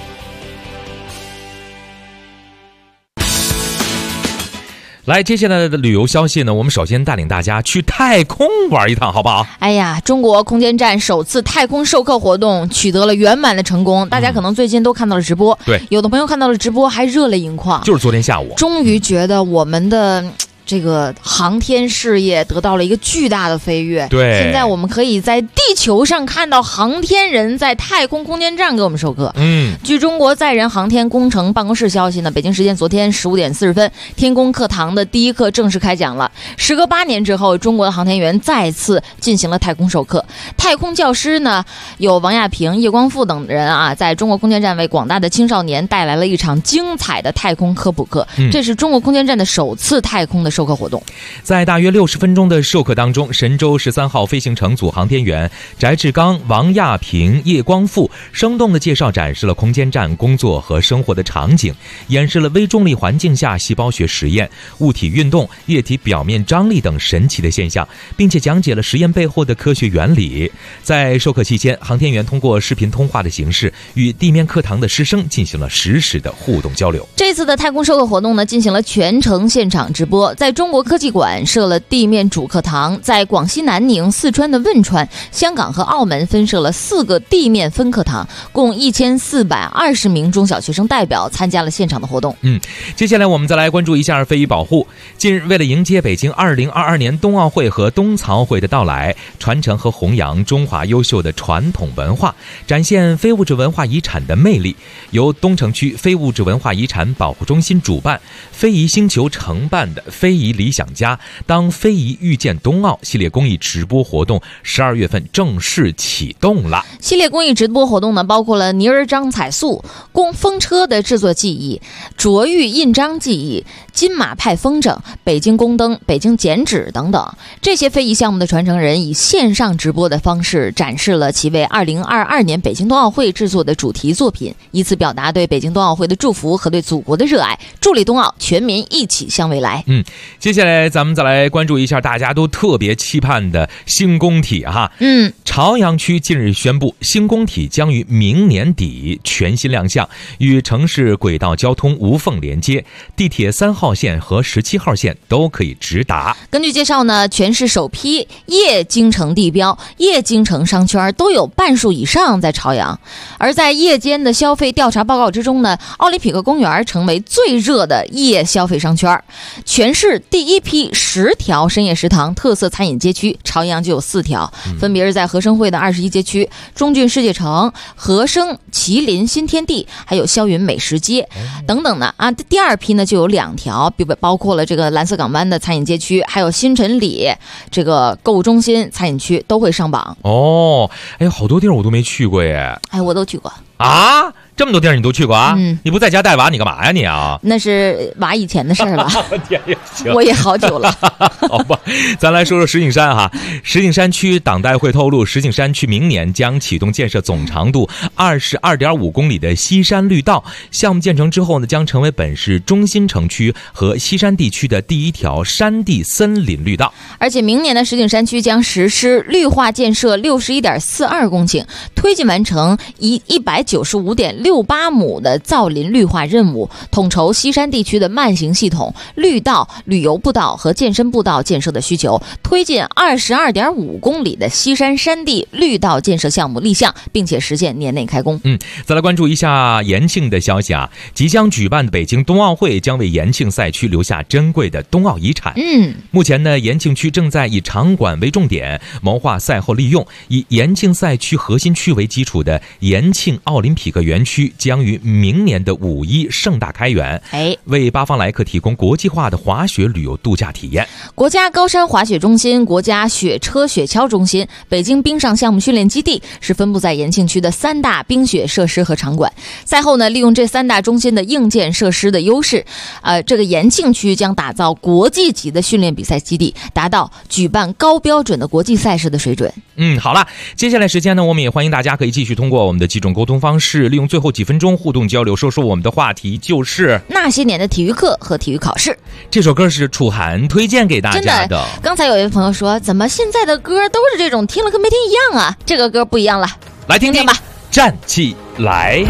来，接下来的旅游消息呢，我们首先带领大家去太空玩一趟，好不好？ 哎呀，中国空间站首次太空授课活动取得了圆满的成功，大家可能最近都看到了直播， 对， 有的朋友看到了直播还热泪盈眶， 就是昨天下午， 终于觉得我们的这个航天事业得到了一个巨大的飞跃。 对， 现在我们可以在地球上看到航天人在太空空间站给我们授课。据中国载人航天工程办公室消息呢，北京时间昨天15点40分，天宫课堂的第1课正式开讲了。时隔8年之后，中国的航天员再次进行了太空授课。太空教师呢，有王亚平、叶光富等人啊，在中国空间站为广大的青少年带来了一场精彩的太空科普课。这是中国空间站的首次太空的授课活动。 在大约60分钟的授课当中，神舟13号飞行乘组航天员翟志刚、王亚平、叶光富生动地介绍展示了空间站工作和生活的场景，演示了微重力环境下细胞学实验、物体运动、液体表面张力等神奇的现象，并且讲解了实验背后的科学原理。在授课期间，航天员通过视频通话的形式与地面课堂的师生进行了实时的互动交流。 这次的太空授课活动呢，进行了全程现场直播，在在中国科技馆设了地面主课堂，在广西南宁、四川的汶川、香港和澳门分设了4个地面分课堂，共1420名中小学生代表参加了现场的活动。 接下来我们再来关注一下非遗保护。近日，为了迎接北京2022年冬奥会和冬残奥会的到来，传承和弘扬中华优秀的传统文化，展现非物质文化遗产的魅力，由东城区非物质文化遗产保护中心主办，非遗星球承办的非遗理想家当非遗遇见冬奥系列公益直播活动12月份正式启动了。 系列公益直播活动呢，包括了泥儿张彩塑、风车的制作技艺、琢玉印章技艺、金马派风筝、北京宫灯、北京剪纸等等。这些非遗项目的传承人以线上直播的方式展示了其为2022年北京冬奥会制作的主题作品，以此表达对北京冬奥会的祝福和对祖国的热爱，助力冬奥全民一起向未来。 接下来咱们再来关注一下大家都特别期盼的星宫体哈。朝阳区近日宣布，星宫体将于明年底全新亮相，与城市轨道交通无缝连接，地铁3号线和17号线都可以直达。 根据介绍呢，全市首批夜京城地标、夜京城商圈都有半数以上在朝阳。而在夜间的消费调查报告之中呢，奥林匹克公园成为最热的夜消费商圈。全市第一批10条深夜食堂特色餐饮街区，朝阳就有4条，分别是在和生汇的21街区、中郡世界城、和生麒麟新天地，还有霄云美食街等等的啊。第2批呢就有2条，包括了这个蓝色港湾的餐饮街区，还有新城里这个购物中心餐饮区都会上榜。 好多地儿我都没去过耶。 我都去过啊。这么多地儿你都去过啊？你不在家带娃你干嘛呀你啊？ 那是娃以前的事儿了。我也好久了。 好吧，咱来说说石景山哈。石景山区党代会透露，石景山区明年将启动建设总长度22.5公里的西山绿道。项目建成之后呢，将成为本市中心城区和西山地区的第一条山地森林绿道。 而且明年的石景山区将实施绿化建设61.42公顷，推进完成195.68亩的造林绿化任务，统筹西山地区的慢行系统、绿道、旅游步道和健身步道建设的需求，推进22.5公里的西山山地绿道建设项目立项，并且实现年内开工。 再来关注一下延庆的消息啊，即将举办的北京冬奥会将为延庆赛区留下珍贵的冬奥遗产。目前呢，延庆区正在以场馆为重点，谋划赛后利用，以延庆赛区核心区为基础的延庆奥林匹克园区将于明年的5·1盛大开园，为8方来客提供国际化的滑雪旅游度假体验。 国家高山滑雪中心、国家雪车雪橇中心、北京冰上项目训练基地是分布在延庆区的3大冰雪设施和场馆。赛后呢，利用这3大中心的硬件设施的优势，这个延庆区将打造国际级的训练比赛基地，达到举办高标准的国际赛事的水准。 好了，接下来时间呢，我们也欢迎大家可以继续通过我们的几种沟通方式，利用最后几分钟互动交流，说说我们的话题就是那些年的体育课和体育考试。 这首歌是楚涵推荐给大家的。 刚才有一位朋友说，怎么现在的歌都是这种听了跟没听一样啊？这个歌不一样了， 来听听吧。站起来。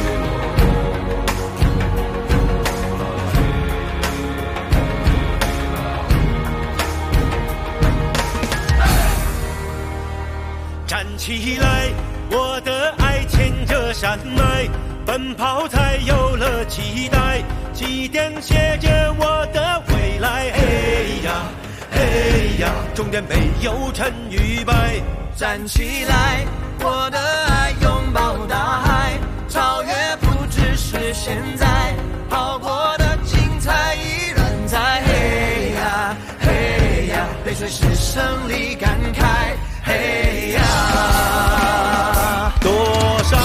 站起来，我的爱牵着山脉，奔跑才有了期待，起点写着我的未来。嘿呀嘿呀，终点没有成与败。站起来，我的爱拥抱大海，超越不只是现在，跑过的精彩依然在。嘿呀嘿呀，泪水是胜利感慨。嘿呀，多少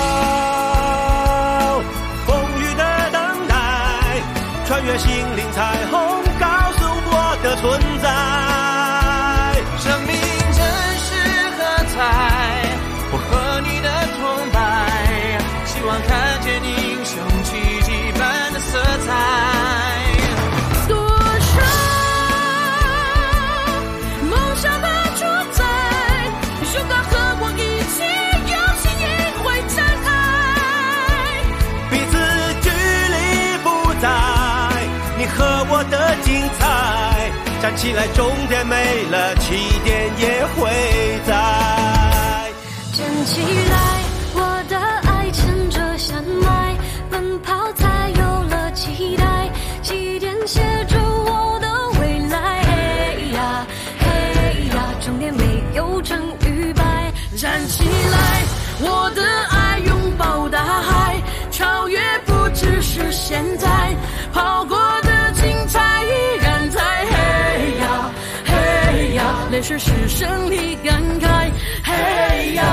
风雨的等待，穿越心灵彩虹，告诉我的存在。生命真是喝彩，我和你的崇拜，希望看见英雄奇迹般的色彩。和我的精彩。 起来，终点没了，起点也会在。 站起来，我的爱牵着山脉，奔跑才有了期待，起点写着我的未来。嘿呀嘿呀，终点没有成与败。 站起来，我的爱拥抱大海，超越不只是现在，跑过的精彩依然在。嘿呀嘿呀，泪水是胜利感慨。嘿呀。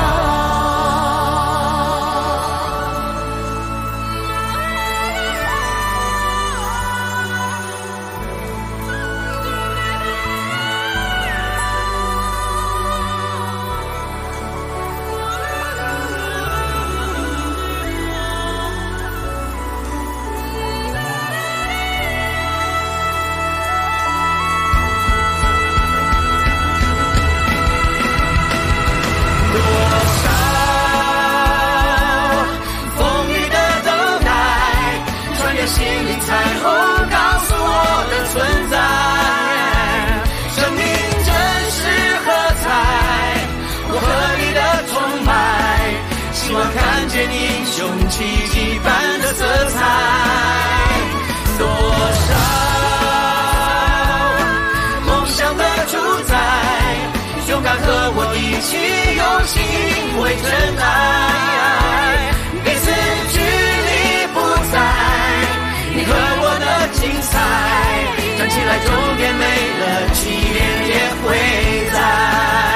奇迹般的色彩，多少梦想的主宰，勇敢和我一起用心为真爱，彼此距离不在，你和我的精彩，站起来，终点没了，起点也会在。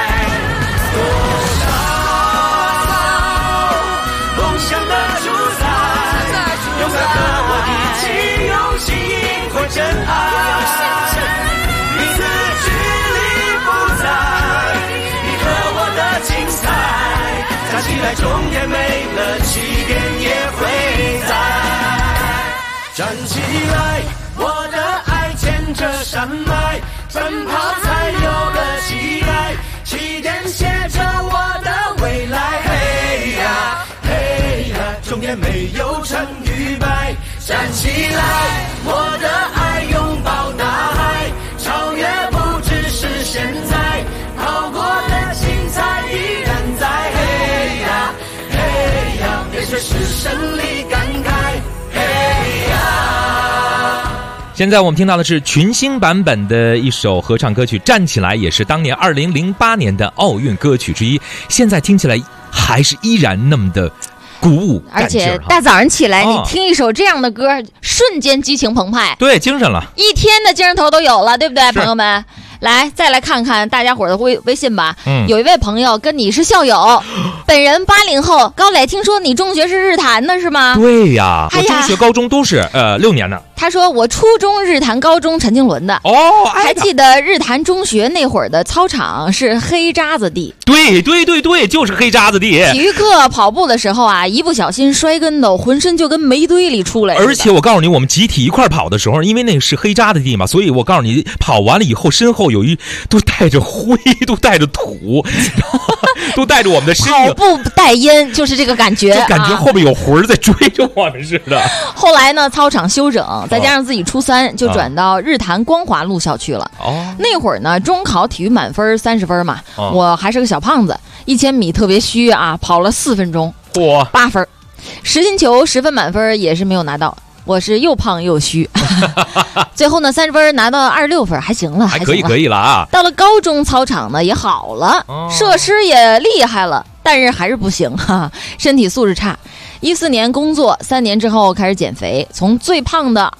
真爱，彼此距离不在，你和我的精彩，站起来，终点没了，起点也会在。站起来，我的爱牵着山脉，奔跑才有了期待，起点写着我的未来。嘿呀嘿呀，终点没有成与败。站起来，我的爱拥抱大海，超越不只是现在，跑过的精彩依然在。嘿呀嘿呀，泪水是胜利感慨。嘿呀。 现在我们听到的是群星版本的一首合唱歌曲《站起来》，也是当年2008年的奥运歌曲之一。现在听起来还是依然那么的鼓舞， 而且大早上起来，你听一首这样的歌，瞬间激情澎湃， 对，精神了， 一天的精神头都有了，对不对，朋友们？来，再来看看大家伙的微信吧。有一位朋友跟你是校友，本人80后。高磊，听说你中学是日坛的是吗？ 对呀，我中学、高中都是6年的。 他说我初中日坛，高中陈经纶的。 哦， 还记得日坛中学那会儿的操场是黑渣子地。 对对对对，就是黑渣子地。 体育课跑步的时候啊，一不小心摔跟头，浑身就跟煤堆里出来。 而且我告诉你，我们集体一块跑的时候，因为那个是黑渣子地嘛，所以我告诉你，跑完了以后，身后有一都带着灰，都带着土，都带着我们的身影。 跑步带烟，就是这个感觉， 就感觉后面有魂在追着我们似的。 后来呢，操场修整，再加上自己初3，就转到日坛光华路校区了。那会儿呢，中考体育满分30分嘛，我还是个小胖子，1000米特别虚啊，跑了4分钟，8分。实心球10分满分也是没有拿到。我是又胖又虚，最后呢30分拿到26分，还行了， 还可以了啊。 到了高中操场呢也好了，设施也厉害了，但是还是不行哈，身体素质差。14年工作，3年之后开始减肥，从最胖的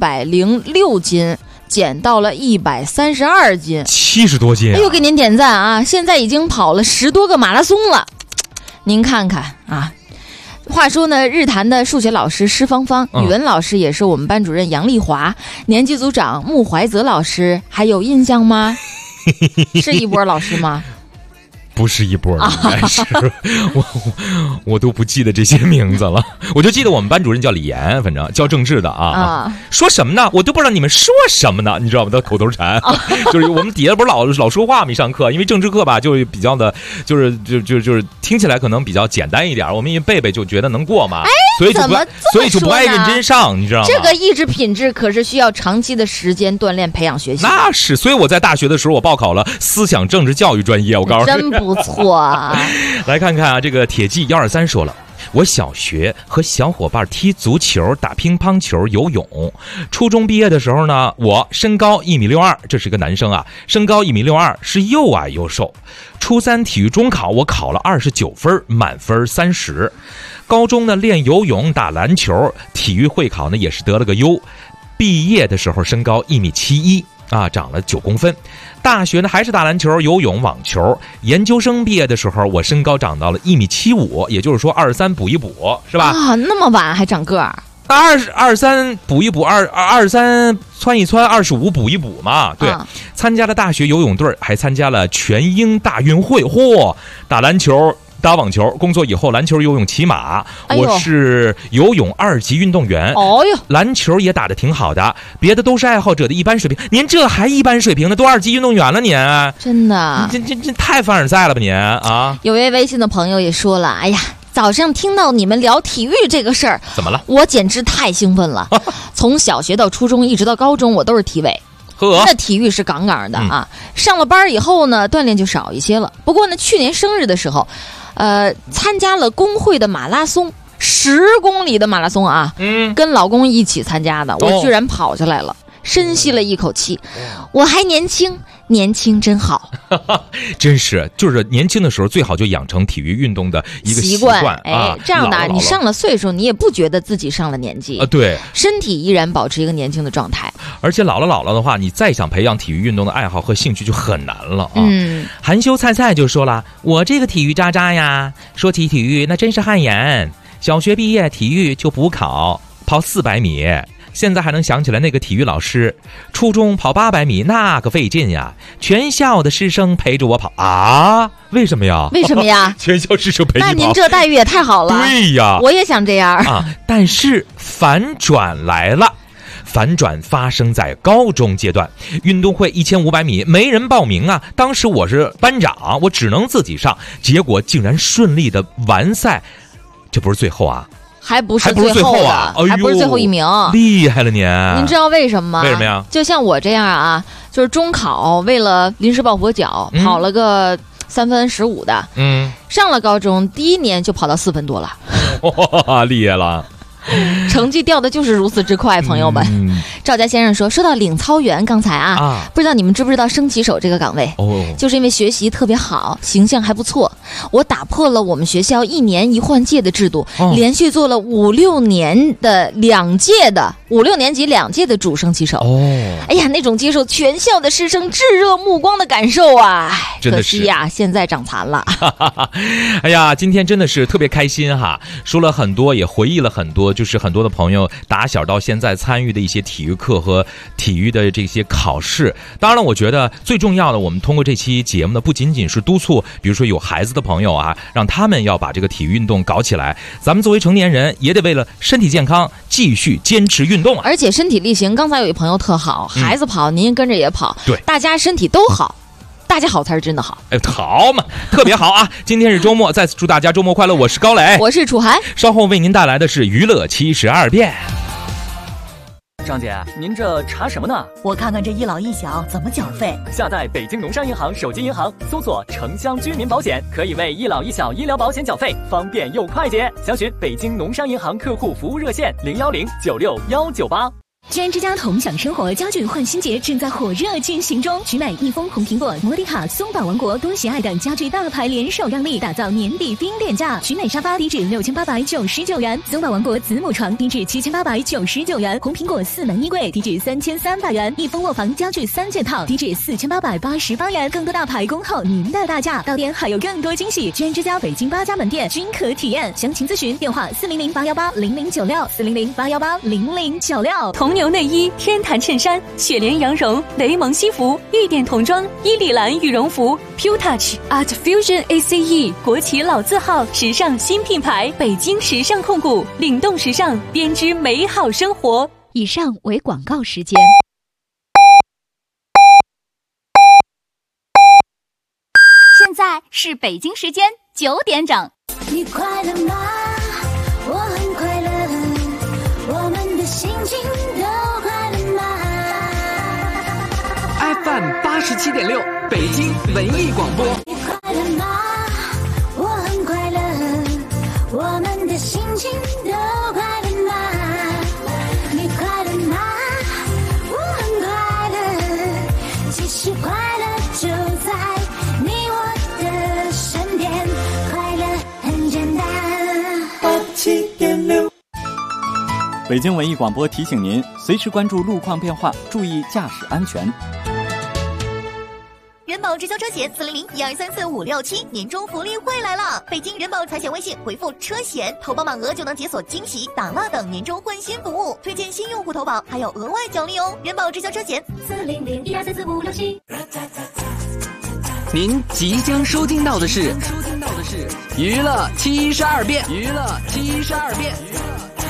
206斤减到了132斤 ，70多斤。 哎呦，给您点赞啊！现在已经跑了10多个马拉松了，您看看啊。话说呢，日坛的数学老师施芳芳，语文老师也是我们班主任杨丽华，年级组长穆怀泽老师，还有印象吗？是一波老师吗？ 不是一波，应该是我都不记得这些名字了，我就记得我们班主任叫李岩，反正教政治的啊。说什么呢？我都不知道你们说什么呢，你知道吗？他口头禅，就是我们底下不是老说话吗？一上课，因为政治课吧，就比较的，就是听起来可能比较简单一点，我们一背背就觉得能过嘛，所以就不爱认真上，你知道吗？ 这个意志品质可是需要长期的时间锻炼培养学习。 那是，所以我在大学的时候，我报考了思想政治教育专业，我告诉你， 真不错啊。 来看看啊，这个铁骑123说了，我小学和小伙伴踢足球、打乒乓球、游泳。初中毕业的时候呢，我身高1.62米，这是个男生啊，身高1.62米，是又矮又瘦。初三体育中考我考了29分，满分30。高中呢练游泳、打篮球，体育会考呢也是得了个优。毕业的时候身高1.71米。长了9公分。大学呢还是打篮球、游泳、网球。研究生毕业的时候，我身高长到了1.75米，也就是说23补一补，是吧？ 那么晚还长个儿 ？23补一补，23窜一窜，25补一补嘛。对，参加了大学游泳队，还参加了全英大运会。打篮球。打网球，工作以后篮球、游泳、骑马，我是游泳2级运动员。篮球也打得挺好的，别的都是爱好者的一般水平。您这还一般水平呢，都2级运动员了您？ 真的， 这太凡尔赛了吧您啊！ 有位微信的朋友也说了，哎呀，早上听到你们聊体育这个事儿， 怎么了？ 我简直太兴奋了。从小学到初中一直到高中，我都是体委。那体育是杠杠的啊。上了班以后呢，锻炼就少一些了。不过呢，去年生日的时候，参加了工会的马拉松，10公里的马拉松啊，跟老公一起参加的，我居然跑下来了，深吸了一口气，我还年轻。年轻真好， 真是，就是年轻的时候最好就养成体育运动的一个习惯。 这样的你上了岁数，你也不觉得自己上了年纪对， 身体依然保持一个年轻的状态。 而且老了的话，你再想培养体育运动的爱好和兴趣就很难了啊。含羞菜菜就说了，我这个体育渣渣呀，说起体育那真是汗颜。小学毕业体育就补考，跑400米。现在还能想起来那个体育老师，初中跑800米那个费劲呀，全校的师生陪着我跑啊！为什么呀？全校师生陪你跑， 那您这待遇也太好了。 对呀， 我也想这样啊。 但是反转来了。反转发生在高中阶段，运动会1500米没人报名啊！当时我是班长，我只能自己上，结果竟然顺利的完赛，这不是最后啊？ 还不是最后啊，还不是最后一名， 厉害了您！ 您知道为什么吗？ 为什么呀？ 就像我这样啊，就是中考为了临时抱佛脚，跑了个3分15的，上了高中第1年就跑到4分多了， 哇，厉害了！ 成绩掉的就是如此之快，朋友们。赵家先生说到领操员，刚才不知道你们知不知道升旗手这个岗位？就是因为学习特别好，形象还不错，我打破了我们学校1年1换届的制度，连续做了5、6年的2届的5、6年级2届的主升旗手。哎呀，那种接受全校的师生炙热目光的感受啊，可惜呀，现在长残了。 哎呀，今天真的是特别开心哈，说了很多，也回忆了很多。就是很多的朋友打小到现在参与的一些体育课和体育的这些考试。当然了，我觉得最重要的，我们通过这期节目呢，不仅仅是督促比如说有孩子的朋友啊，让他们要把这个体育运动搞起来，咱们作为成年人也得为了身体健康继续坚持运动啊。 而且身体力行，刚才有一朋友特好，孩子跑您跟着也跑， 对， 大家身体都好，大家好才是真的好。 好嘛，特别好啊！今天是周末，再次祝大家周末快乐。我是高磊， 我是楚涵， 稍后为您带来的是娱乐72变。 张姐，您这查什么呢？ 我看看这一老一小怎么缴费。 下载北京农商银行手机银行，搜索城乡居民保险，可以为一老一小医疗保险缴费，方便又快捷。详询北京农商银行客户服务热线010961198。 居然之家同享生活家具换新节正在火热进行中，取买益丰、红苹果、摩迪卡、松宝王国、多喜爱等家具大牌联手让利，打造年底冰点价。取买沙发低至6899元，松宝王国子母床低至7899元，红苹果4门衣柜低至3300元，益丰卧房家具3件套低至4888元。更多大牌恭候您的大驾，到店还有更多惊喜。居然之家北京8家门店均可体验，详情咨询电话400-818-0096，400-818-0096。同牛内衣、天坛衬衫、雪莲羊绒、雷蒙西服、玉电童装、伊丽兰羽绒服、Pure Touch Art Fusion ACE 国企老字号时尚新品牌，北京时尚控股，领动时尚，编织美好生活。 以上为广告时间。 现在是北京时间9点整。 你快乐吗？我很快乐，我们的心情都快乐吗 ？FM 87.6，北京文艺广播。 你快乐吗？我很快乐，我们的心情都快乐吗？你快乐吗？我很快乐，其实快乐就在你我的身边，快乐很简单。87.6。 北京文艺广播提醒您，随时关注路况变化，注意驾驶安全。 人保直销车险400-1234-567年终福利会来了！北京人保财险微信回复车险，投保满额就能解锁惊喜、打蜡等年终换新服务，推荐新用户投保还有额外奖励哦！人保直销车险400-1234-567。 您即将收听到的是娱乐72变，娱乐72变。